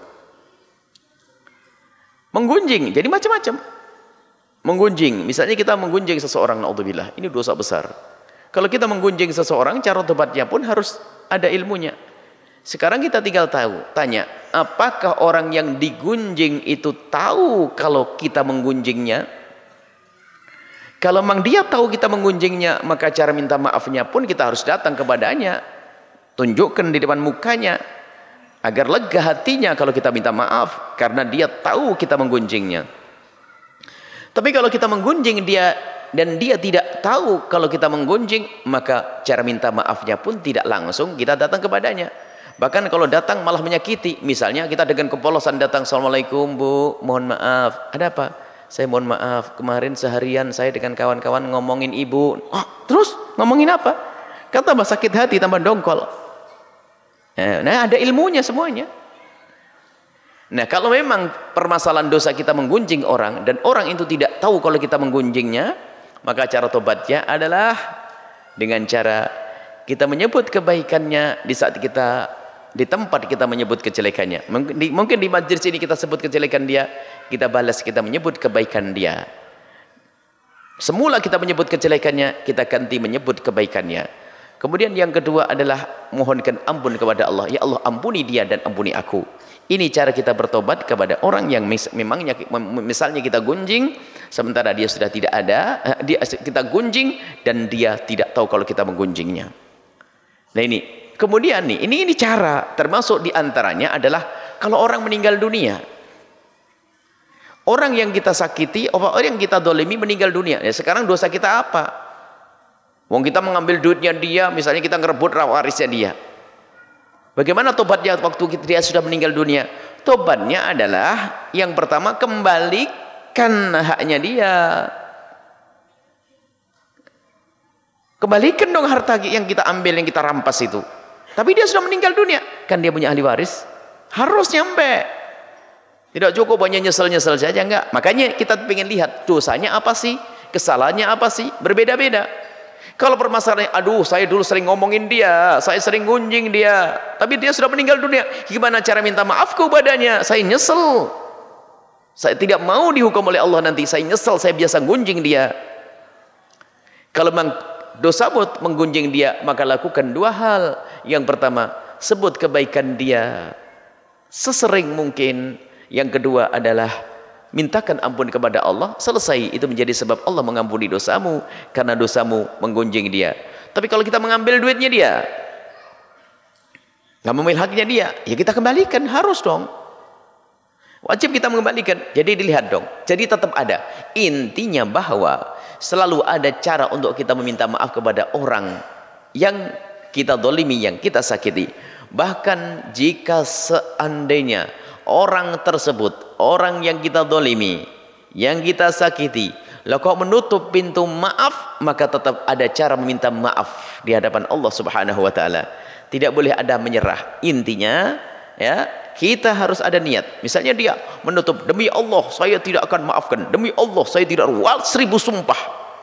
Menggunjing, jadi macam-macam. Menggunjing, misalnya kita menggunjing seseorang, naudzubillah, ini dosa besar. Kalau kita menggunjing seseorang, cara tobatnya pun harus ada ilmunya. Sekarang kita tinggal tahu, tanya, apakah orang yang digunjing itu tahu kalau kita menggunjingnya? Kalau memang dia tahu kita menggunjingnya, maka cara minta maafnya pun kita harus datang kepadanya, tunjukkan di depan mukanya, agar lega hatinya kalau kita minta maaf, karena dia tahu kita menggunjingnya. Tapi kalau kita menggunjing dia dan dia tidak tahu kalau kita menggunjing, maka cara minta maafnya pun tidak langsung kita datang kepadanya. Bahkan kalau datang malah menyakiti. Misalnya kita dengan kepolosan datang, assalamualaikum Bu, mohon maaf. Ada apa? Saya mohon maaf, kemarin seharian saya dengan kawan-kawan ngomongin ibu. Oh, terus ngomongin apa? Kan tambah sakit hati, tambah dongkol. Nah, ada ilmunya semuanya. Nah, kalau memang permasalahan dosa kita menggunjing orang dan orang itu tidak tahu kalau kita menggunjingnya, maka cara tobatnya adalah dengan cara kita menyebut kebaikannya di saat kita di tempat kita menyebut kejelekannya. Mungkin di, mungkin di majlis ini kita sebut kejelekan dia, kita balas kita menyebut kebaikan dia. Semula kita menyebut kejelekannya, kita ganti menyebut kebaikannya. Kemudian yang kedua adalah mohonkan ampun kepada Allah. Ya Allah, ampuni dia dan ampuni aku. Ini cara kita bertobat kepada orang yang mis memangnya misalnya kita gunjing sementara dia sudah tidak ada, dia, kita gunjing dan dia tidak tahu kalau kita menggunjingnya. Nah ini, kemudian nih, ini ini cara termasuk diantaranya adalah kalau orang meninggal dunia. Orang yang kita sakiti, orang yang kita dolimi meninggal dunia. Ya sekarang dosa kita apa? Wong kita mengambil duitnya dia, misalnya kita ngerebut warisnya dia. Bagaimana tobatnya waktu dia sudah meninggal dunia? Tobatnya adalah yang pertama kembalikan haknya dia. Kembalikan dong harta yang kita ambil, yang kita rampas itu. Tapi dia sudah meninggal dunia, kan dia punya ahli waris, harus nyampe. Tidak cukup hanya nyesel-nyesel saja, enggak. Makanya kita ingin lihat dosanya apa sih, kesalahannya apa sih, berbeda-beda. Kalau permasalahannya, aduh saya dulu sering ngomongin dia, saya sering gunjing dia, tapi dia sudah meninggal dunia, gimana cara minta maaf kepadanya? Saya nyesel, saya tidak mau dihukum oleh Allah nanti, saya nyesel, saya biasa gunjing dia. Kalau memang dosa buat menggunjing dia, maka lakukan dua hal. Yang pertama, sebut kebaikan dia sesering mungkin. Yang kedua adalah mintakan ampun kepada Allah, selesai. Itu menjadi sebab Allah mengampuni dosamu karena dosamu menggunjing dia. Tapi kalau kita mengambil duitnya dia, nggak mengambil haknya dia, ya kita kembalikan, harus dong. Wajib kita mengembalikan. Jadi dilihat dong. Jadi tetap ada. Intinya bahwa selalu ada cara untuk kita meminta maaf kepada orang yang kita dolimi, yang kita sakiti. Bahkan jika seandainya orang tersebut, orang yang kita dolimi, yang kita sakiti, lalu kok menutup pintu maaf, maka tetap ada cara meminta maaf di hadapan Allah Subhanahu wa taala. Tidak boleh ada menyerah. Intinya ya, kita harus ada niat. Misalnya dia menutup, demi Allah saya tidak akan maafkan, demi Allah saya tidak, wal seribu sumpah.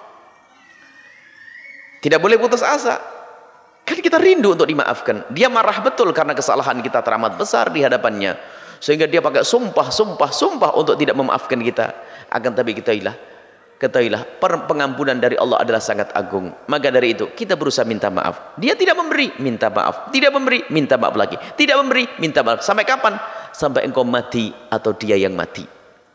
Tidak boleh putus asa. Kan kita rindu untuk dimaafkan. Dia marah betul karena kesalahan kita teramat besar di hadapannya, sehingga dia pakai sumpah, sumpah, sumpah untuk tidak memaafkan kita. Akan tapi ketahuilah, ketahuilah pengampunan dari Allah adalah sangat agung. Maka dari itu kita berusaha minta maaf. Dia tidak memberi, minta maaf. Tidak memberi, minta maaf lagi. Tidak memberi, minta maaf. Sampai kapan? Sampai engkau mati atau dia yang mati.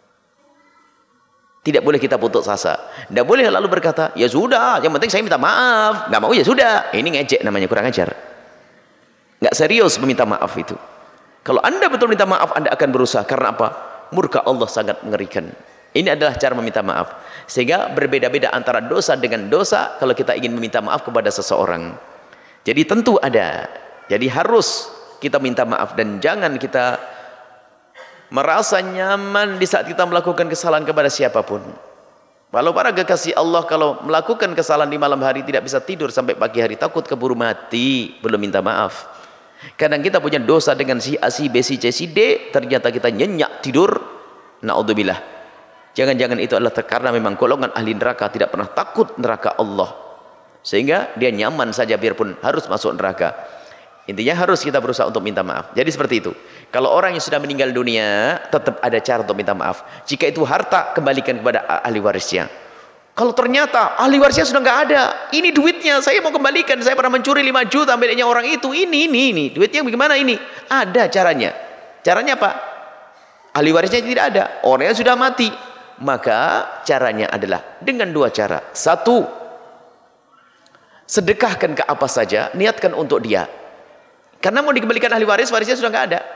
Tidak boleh kita putus asa. Tidak boleh lalu berkata, ya sudah, yang penting saya minta maaf. Nggak mau ya sudah. Ini ngejek namanya, kurang ajar. Nggak serius meminta maaf itu. Kalau Anda betul minta maaf, Anda akan berusaha. Karena apa? Murka Allah sangat mengerikan. Ini adalah cara meminta maaf. Sehingga berbeda-beda antara dosa dengan dosa kalau kita ingin meminta maaf kepada seseorang. Jadi tentu ada. Jadi harus kita minta maaf. Dan jangan kita merasa nyaman di saat kita melakukan kesalahan kepada siapapun. Kalau para kekasih Allah, kalau melakukan kesalahan di malam hari tidak bisa tidur sampai pagi hari, takut keburu mati, belum minta maaf. Kadang kita punya dosa dengan si A, si B, si C, si D, ternyata kita nyenyak tidur. Na'udzubillah. Jangan-jangan itu adalah karena memang golongan ahli neraka, tidak pernah takut neraka Allah, sehingga dia nyaman saja biarpun harus masuk neraka. Intinya harus kita berusaha untuk minta maaf. Jadi seperti itu. Kalau orang yang sudah meninggal dunia, tetap ada cara untuk minta maaf. Jika itu harta, kembalikan kepada ahli warisnya. Kalau ternyata ahli warisnya sudah nggak ada, ini duitnya saya mau kembalikan, saya pernah mencuri lima juta miliknya orang itu, ini, ini, ini, duitnya bagaimana ini? Ada caranya. Caranya apa? Ahli warisnya tidak ada, orangnya sudah mati. Maka caranya adalah dengan dua cara. Satu, sedekahkan ke apa saja, niatkan untuk dia. Karena mau dikembalikan ahli waris, warisnya sudah nggak ada.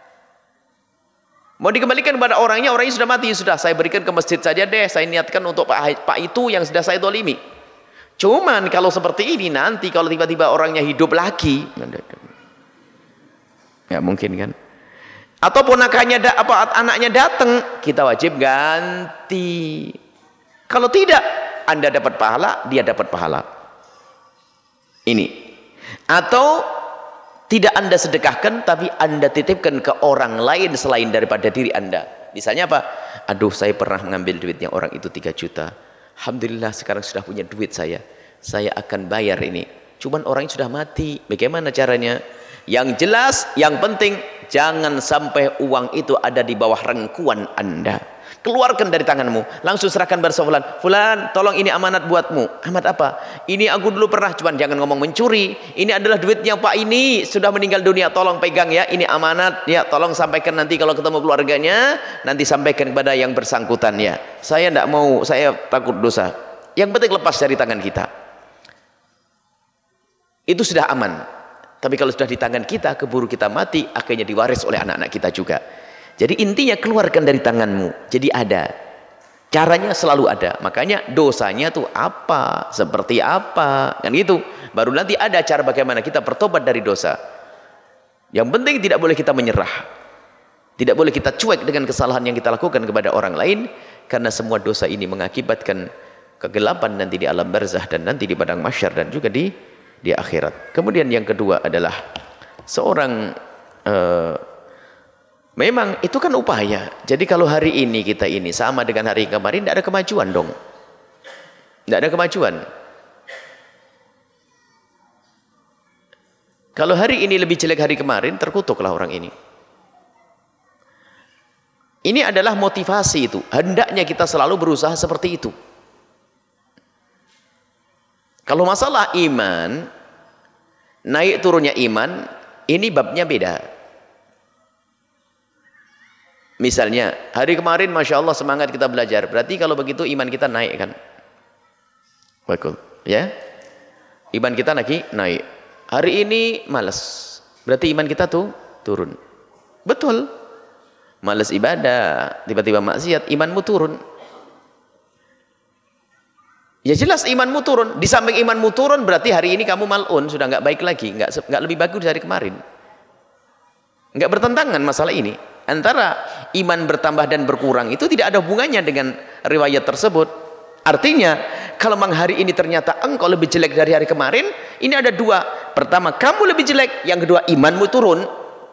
Mau dikembalikan kepada orangnya, orangnya sudah mati, sudah saya berikan ke masjid saja deh, saya niatkan untuk Pak, Pak itu yang sudah saya dolimi. Cuman kalau seperti ini nanti kalau tiba-tiba orangnya hidup lagi, ya mungkin kan. Atau ponakannya da, apa anaknya datang, kita wajib ganti. Kalau tidak, Anda dapat pahala, dia dapat pahala. Ini. Atau tidak Anda sedekahkan, tapi Anda titipkan ke orang lain selain daripada diri Anda. Misalnya apa? Aduh, saya pernah mengambil duitnya orang itu tiga juta. Alhamdulillah sekarang sudah punya duit saya. Saya akan bayar ini. Cuman orangnya sudah mati. Bagaimana caranya? Yang jelas, yang penting, jangan sampai uang itu ada di bawah rengkuan Anda. Keluarkan dari tanganmu, langsung serahkan pada fulan. Fulan, tolong ini amanat buatmu. Amanat apa? Ini aku dulu pernah, cuman jangan ngomong mencuri. Ini adalah duitnya Pak ini, sudah meninggal dunia, tolong pegang ya. Ini amanat, ya tolong sampaikan nanti kalau ketemu keluarganya, nanti sampaikan kepada yang bersangkutan ya. Saya tidak mau, saya takut dosa. Yang penting lepas dari tangan kita. Itu sudah aman. Tapi kalau sudah di tangan kita, keburu kita mati, akhirnya diwaris oleh anak-anak kita juga. Jadi intinya keluarkan dari tanganmu. Jadi ada. Caranya selalu ada. Makanya dosanya tuh apa? Seperti apa? Kan gitu. Baru nanti ada cara bagaimana kita bertobat dari dosa. Yang penting tidak boleh kita menyerah. Tidak boleh kita cuek dengan kesalahan yang kita lakukan kepada orang lain. Karena semua dosa ini mengakibatkan kegelapan nanti di alam barzah dan nanti di padang mahsyar dan juga di, di akhirat. Kemudian yang kedua adalah seorang... Uh, Memang itu kan upaya. Jadi kalau hari ini kita ini sama dengan hari kemarin, tidak ada kemajuan dong. Tidak ada kemajuan. Kalau hari ini lebih jelek hari kemarin, terkutuklah orang ini. Ini adalah motivasi itu. Hendaknya kita selalu berusaha seperti itu. Kalau masalah iman, naik turunnya iman, ini babnya beda. Misalnya, hari kemarin Masya Allah semangat kita belajar. Berarti kalau begitu iman kita naik kan? Bagus. Ya? Iman kita lagi naik. Hari ini malas. Berarti iman kita tuh turun. Betul. Malas ibadah. Tiba-tiba maksiat. Imanmu turun. Ya jelas imanmu turun. Di samping imanmu turun berarti hari ini kamu mal'un. Sudah nggak baik lagi. Nggak, nggak lebih bagus dari kemarin. Nggak bertentangan masalah ini. Antara iman bertambah dan berkurang itu tidak ada hubungannya dengan riwayat tersebut. Artinya kalau memang hari ini ternyata engkau lebih jelek dari hari kemarin, ini ada dua. Pertama, kamu lebih jelek. Yang kedua, imanmu turun.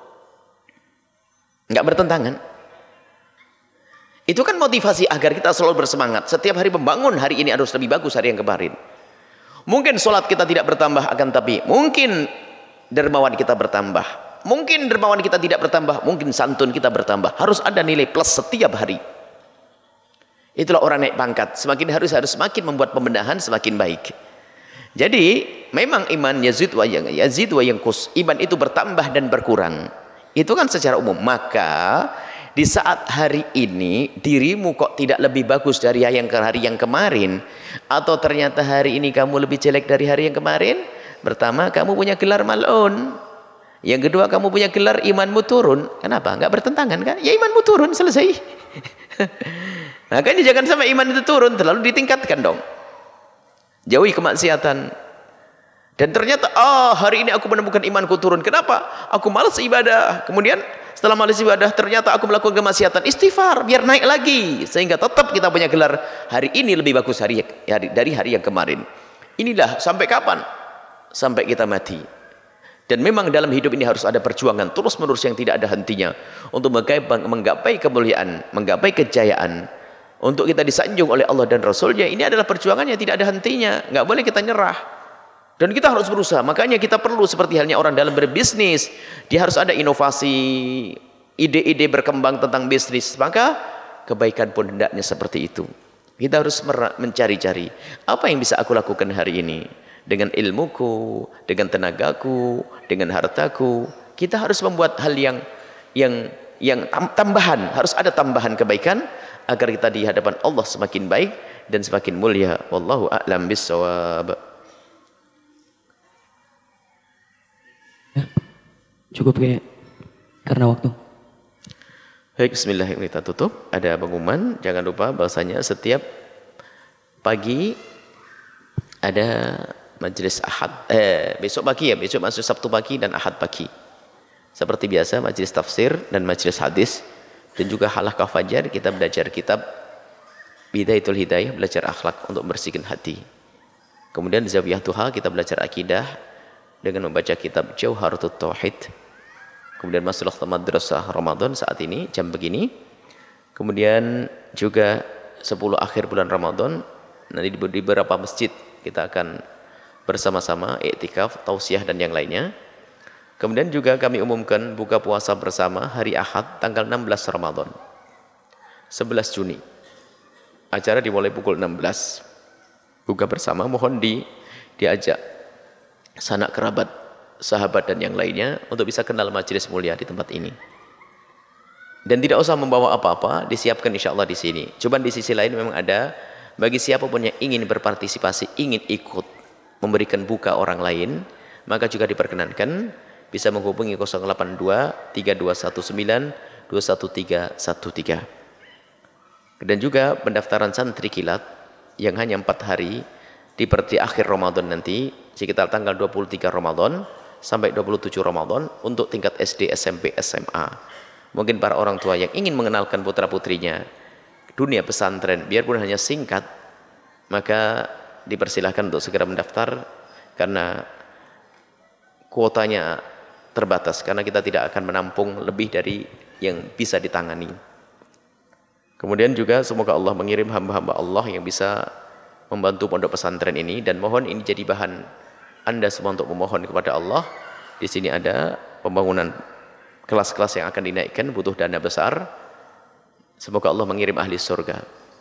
Nggak bertentangan. Itu kan motivasi agar kita selalu bersemangat. Setiap hari membangun, hari ini harus lebih bagus hari yang kemarin. Mungkin sholat kita tidak bertambah, akan tapi mungkin dermawan kita bertambah. Mungkin dermawan kita tidak bertambah, mungkin santun kita bertambah. Harus ada nilai plus setiap hari. Itulah orang naik pangkat. Semakin harus harus semakin membuat pembenahan semakin baik. Jadi memang iman yazid wa yang yazid wa yanqus. Iman itu bertambah dan berkurang. Itu kan secara umum. Maka di saat hari ini dirimu kok tidak lebih bagus dari yang ke hari yang kemarin, atau ternyata hari ini kamu lebih jelek dari hari yang kemarin, pertama kamu punya gelar mal'un, yang kedua kamu punya gelar imanmu turun. Kenapa? Enggak bertentangan kan? Ya imanmu turun, selesai. Makanya jangan sampai iman itu turun, terlalu ditingkatkan dong. Jauhi kemaksiatan. Dan ternyata, oh hari ini aku menemukan imanku turun. Kenapa? Aku malas ibadah. Kemudian setelah malas ibadah, ternyata aku melakukan kemaksiatan. Istighfar, biar naik lagi. Sehingga tetap kita punya gelar, hari ini lebih bagus hari, hari dari hari yang kemarin. Inilah sampai kapan? Sampai kita mati. Dan memang dalam hidup ini harus ada perjuangan terus-menerus yang tidak ada hentinya. Untuk menggapai kemuliaan, menggapai kejayaan. Untuk kita disanjung oleh Allah dan Rasulnya, ini adalah perjuangan yang tidak ada hentinya. Nggak boleh kita nyerah. Dan kita harus berusaha. Makanya kita perlu seperti halnya orang dalam berbisnis. Dia harus ada inovasi, ide-ide berkembang tentang bisnis. Maka kebaikan pun hendaknya seperti itu. Kita harus mencari-cari. Apa yang bisa aku lakukan hari ini? Dengan ilmuku, dengan tenagaku, dengan hartaku. Kita harus membuat hal yang yang yang tambahan. Harus ada tambahan kebaikan. Agar kita di hadapan Allah semakin baik dan semakin mulia. Wallahu a'lam bissawab. Ya, cukup kayak karena waktu. Baik, bismillahirrahmanirrahim. Kita tutup. Ada pengumuman. Jangan lupa bahwasanya setiap pagi ada majelis Ahad. Eh, besok pagi ya. Besok masuk Sabtu pagi dan Ahad pagi. Seperti biasa majelis tafsir dan majelis hadis. Dan juga halaqah fajar, kita belajar kitab Bidayatul Hidayah, belajar akhlak untuk membersihkan hati. Kemudian di Zawiyah Duha kita belajar akidah dengan membaca kitab Jauharatut Tauhid. Kemudian masuk madrasah Ramadan saat ini jam begini. Kemudian juga sepuluh akhir bulan Ramadan nanti di beberapa masjid kita akan bersama-sama iktikaf, tausiah dan yang lainnya. Kemudian juga kami umumkan buka puasa bersama hari Ahad tanggal enam belas Ramadan sebelas Juni. Acara dimulai pukul enam belas. Buka bersama, mohon di diajak sanak kerabat, sahabat dan yang lainnya untuk bisa kenal majelis mulia di tempat ini. Dan tidak usah membawa apa-apa, disiapkan insya Allah di sini. Cuman di sisi lain memang ada bagi siapapun yang ingin berpartisipasi, ingin ikut memberikan buka orang lain, maka juga diperkenankan bisa menghubungi nol delapan dua tiga dua satu sembilan dua satu tiga satu tiga. Dan juga pendaftaran santri kilat yang hanya empat hari di di akhir Ramadan nanti sekitar tanggal dua puluh tiga Ramadan sampai dua puluh tujuh Ramadan untuk tingkat S D, S M P, S M A. Mungkin para orang tua yang ingin mengenalkan putra-putrinya dunia pesantren biarpun hanya singkat, maka dipersilahkan untuk segera mendaftar karena kuotanya terbatas, karena kita tidak akan menampung lebih dari yang bisa ditangani. Kemudian juga semoga Allah mengirim hamba-hamba Allah yang bisa membantu pondok pesantren ini, dan mohon ini jadi bahan Anda semua untuk memohon kepada Allah. Di sini ada pembangunan kelas-kelas yang akan dinaikkan, butuh dana besar. Semoga Allah mengirim ahli surga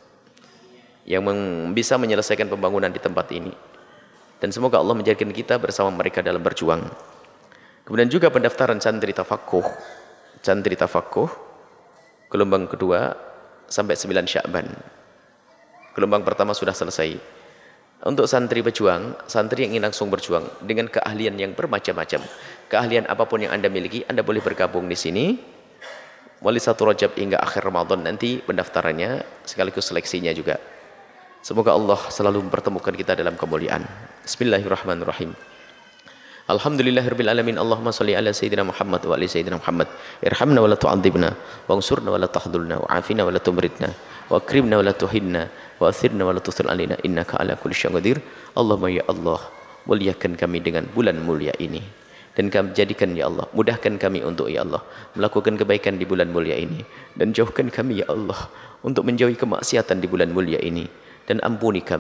yang bisa menyelesaikan pembangunan di tempat ini, dan semoga Allah menjadikan kita bersama mereka dalam berjuang. Kemudian juga pendaftaran santri tafakuh, santri tafakuh gelombang kedua sampai sembilan Sya'ban. Gelombang pertama sudah selesai. Untuk santri pejuang, santri yang ingin langsung berjuang dengan keahlian yang bermacam-macam, keahlian apapun yang Anda miliki, Anda boleh bergabung di sini. Mulai satu Rajab hingga akhir Ramadan nanti pendaftarannya sekaligus seleksinya juga. Semoga Allah selalu mempertemukan kita dalam kemuliaan. Bismillahirrahmanirrahim. Alhamdulillahirabbil alamin. Allahumma shalli ala sayyidina Muhammad wa ali sayyidina Muhammad. Irhamna wa la tu'adzibna, wansurna wa la tahdhulna, wa afina wa la tumritna, wa akrimna wa la tuhinna, wa athirna wa la tusir alaina innaka ala kulli syai'in qadir. Allahumma ya Allah, muliakan kami dengan bulan mulia ini, dan kami jadikan ya Allah, mudahkan kami untuk ya Allah melakukan kebaikan di bulan mulia ini, dan jauhkan kami ya Allah untuk menjauhi kemaksiatan di bulan mulia ini. Dan ampuni kami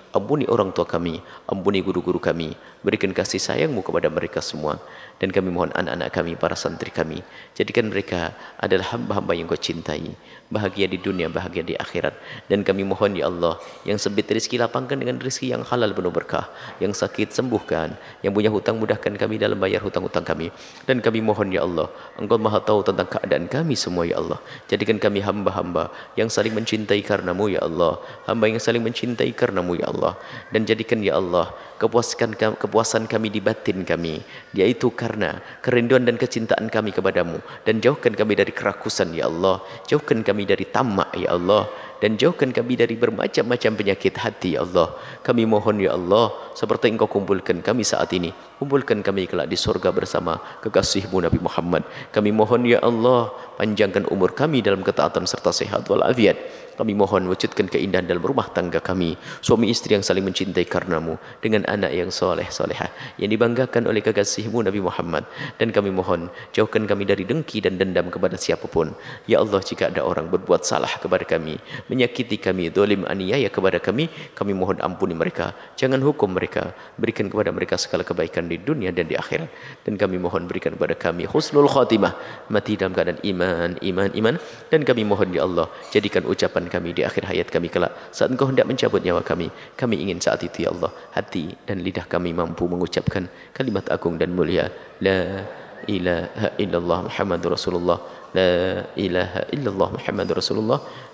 ampuni orang tua kami, ampuni guru-guru kami, berikan kasih sayang-Mu kepada mereka semua. Dan kami mohon anak-anak kami, para santri kami, jadikan mereka adalah hamba-hamba yang Kau cintai, bahagia di dunia, bahagia di akhirat. Dan kami mohon ya Allah, yang sempit rezeki lapangkan dengan rezeki yang halal penuh berkah, yang sakit sembuhkan, yang punya hutang mudahkan kami dalam bayar hutang-hutang kami. Dan kami mohon ya Allah, Engkau Maha tahu tentang keadaan kami semua ya Allah, jadikan kami hamba-hamba yang saling mencintai karenamu ya Allah, hamba yang saling mencintai karenamu ya Allah. Dan jadikan ya Allah kepuasan kepuasan kami di batin kami, yaitu karena kerinduan dan kecintaan kami kepadamu. Dan jauhkan kami dari kerakusan ya Allah, jauhkan kami dari tamak ya Allah, dan jauhkan kami dari bermacam-macam penyakit hati ya Allah. Kami mohon ya Allah, seperti Engkau kumpulkan kami saat ini, kumpulkan kami kelak di surga bersama kekasih-Mu Nabi Muhammad. Kami mohon ya Allah, panjangkan umur kami dalam ketaatan serta sehat walafiat. Kami mohon wujudkan keindahan dalam rumah tangga kami, suami istri yang saling mencintai karenamu, dengan anak yang soleh solehah yang dibanggakan oleh kekasih-Mu Nabi Muhammad. Dan kami mohon jauhkan kami dari dengki dan dendam kepada siapapun ya Allah. Jika ada orang berbuat salah kepada kami, menyakiti kami, zalim aniaya kepada kami, kami mohon ampuni mereka, jangan hukum mereka, berikan kepada mereka segala kebaikan di dunia dan di akhirat. Dan kami mohon berikan kepada kami husnul khatimah, mati dalam keadaan iman, iman, iman. Dan kami mohon ya Allah, jadikan ucapan kami di akhir hayat kami kelak, saat Engkau hendak mencabut nyawa kami, kami ingin saat itu ya Allah, hati dan lidah kami mampu mengucapkan kalimat agung dan mulia, la ilaha illallah Muhammadur Rasulullah, la ilaha illallah Muhammadur Rasulullah,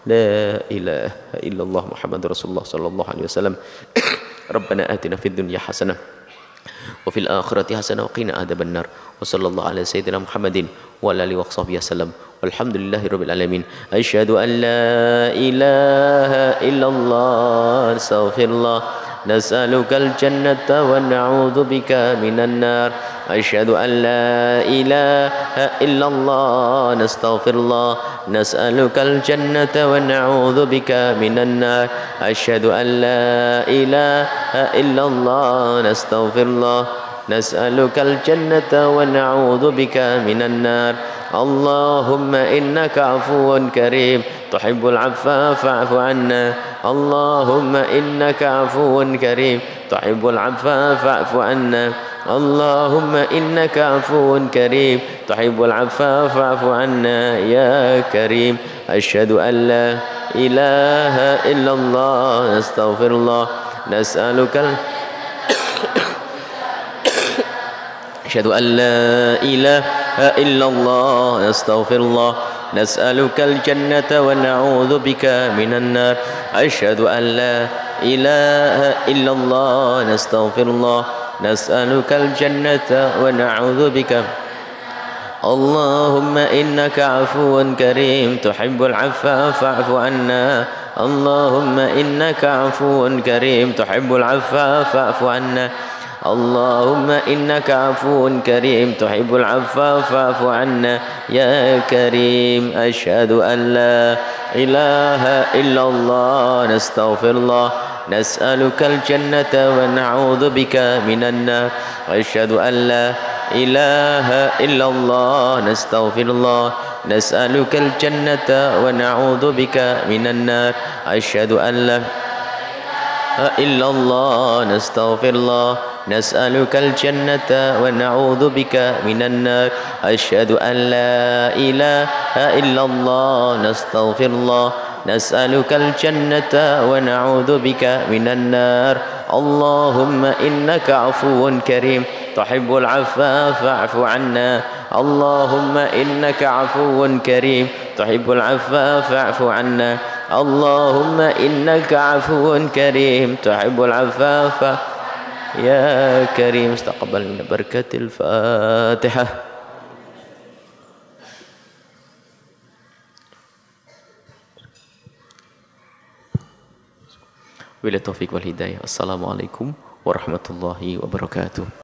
la ilaha illallah Muhammadur Rasulullah sallallahu alaihi wasallam. Rabbana atina fid dunya hasanah wa fil akhirati hasanah wa qina adzabannar. Wa sallallahu ala sayyidina Muhammadin wa ala alihi wa sahbihi wasallam. Walhamdulillahi rabbil alamin. Asyhadu an la ilaha illallah, astaghfirullah, nas'alukal jannata wa na'udzu bika minan nar. Asyhadu an la ilaha illallah, nastaghfirullah, nas'alukal jannata wa na'udzu bika minan nar. Asyhadu an la ilaha illallah, nastaghfirullah, nas'alukal jannata wa na'udzu bika minan nar. Allahumma innaka afuwun karim, tuhibbul afwa fa'fu anna. Allahumma innaka afuwun karim, tuhibbul afwa fa'fu anna. Allahumma innaka afuwun karim, tuhibbul afwa fa'fu anna ya karim. Asyhadu an la ilaha illallah, astaghfirullah, nas'alukal Asyhadu an la ilaha illallah, astaghfirullah, nas'alukal jannata wa na'udzu bika minan nar. Asyhadu an la ilaha illallah, nastaghfirullah, nas'alukal jannata wa na'udzu bika. Allahumma innaka afuwun karim, tuhibbul afwa fa'fu anna. Allahumma innaka afuwun karim, tuhibbul afwa fa'fu anna. Allahumma innaka afuwun karim, tuhibbul afwa fa'fu anna ya karim. Asyhadu an la ilaha illallah, nastaghfirullah, nas'alukal jannata wa na'udzu bika minan nar. Asyhadu an la ilaha illallah, nastaghfirullah, nas'alukal jannata wa na'udzu bika minan nar. Asyhadu an la ilaha illallah, nastaghfirullah, nas'alukal jannata wa na'udzu bika minan nar. Asyhadu an la ilaha illallah, nastaghfirullah, nas'alukal jannata wa na'udzu bika minan nar. Allahumma innaka afuwun karim, tuhibbul afwa fa'fu anna. Allahumma innaka afuwun karim, tuhibbul afwa fa'fu anna. Allahumma innaka afuwun karim, tuhibbul afwa fa'fu ya karim. Istaqbal min barakatil Fatihah. Bila taufik wal hidayah. Assalamualaikum warahmatullahi wabarakatuh.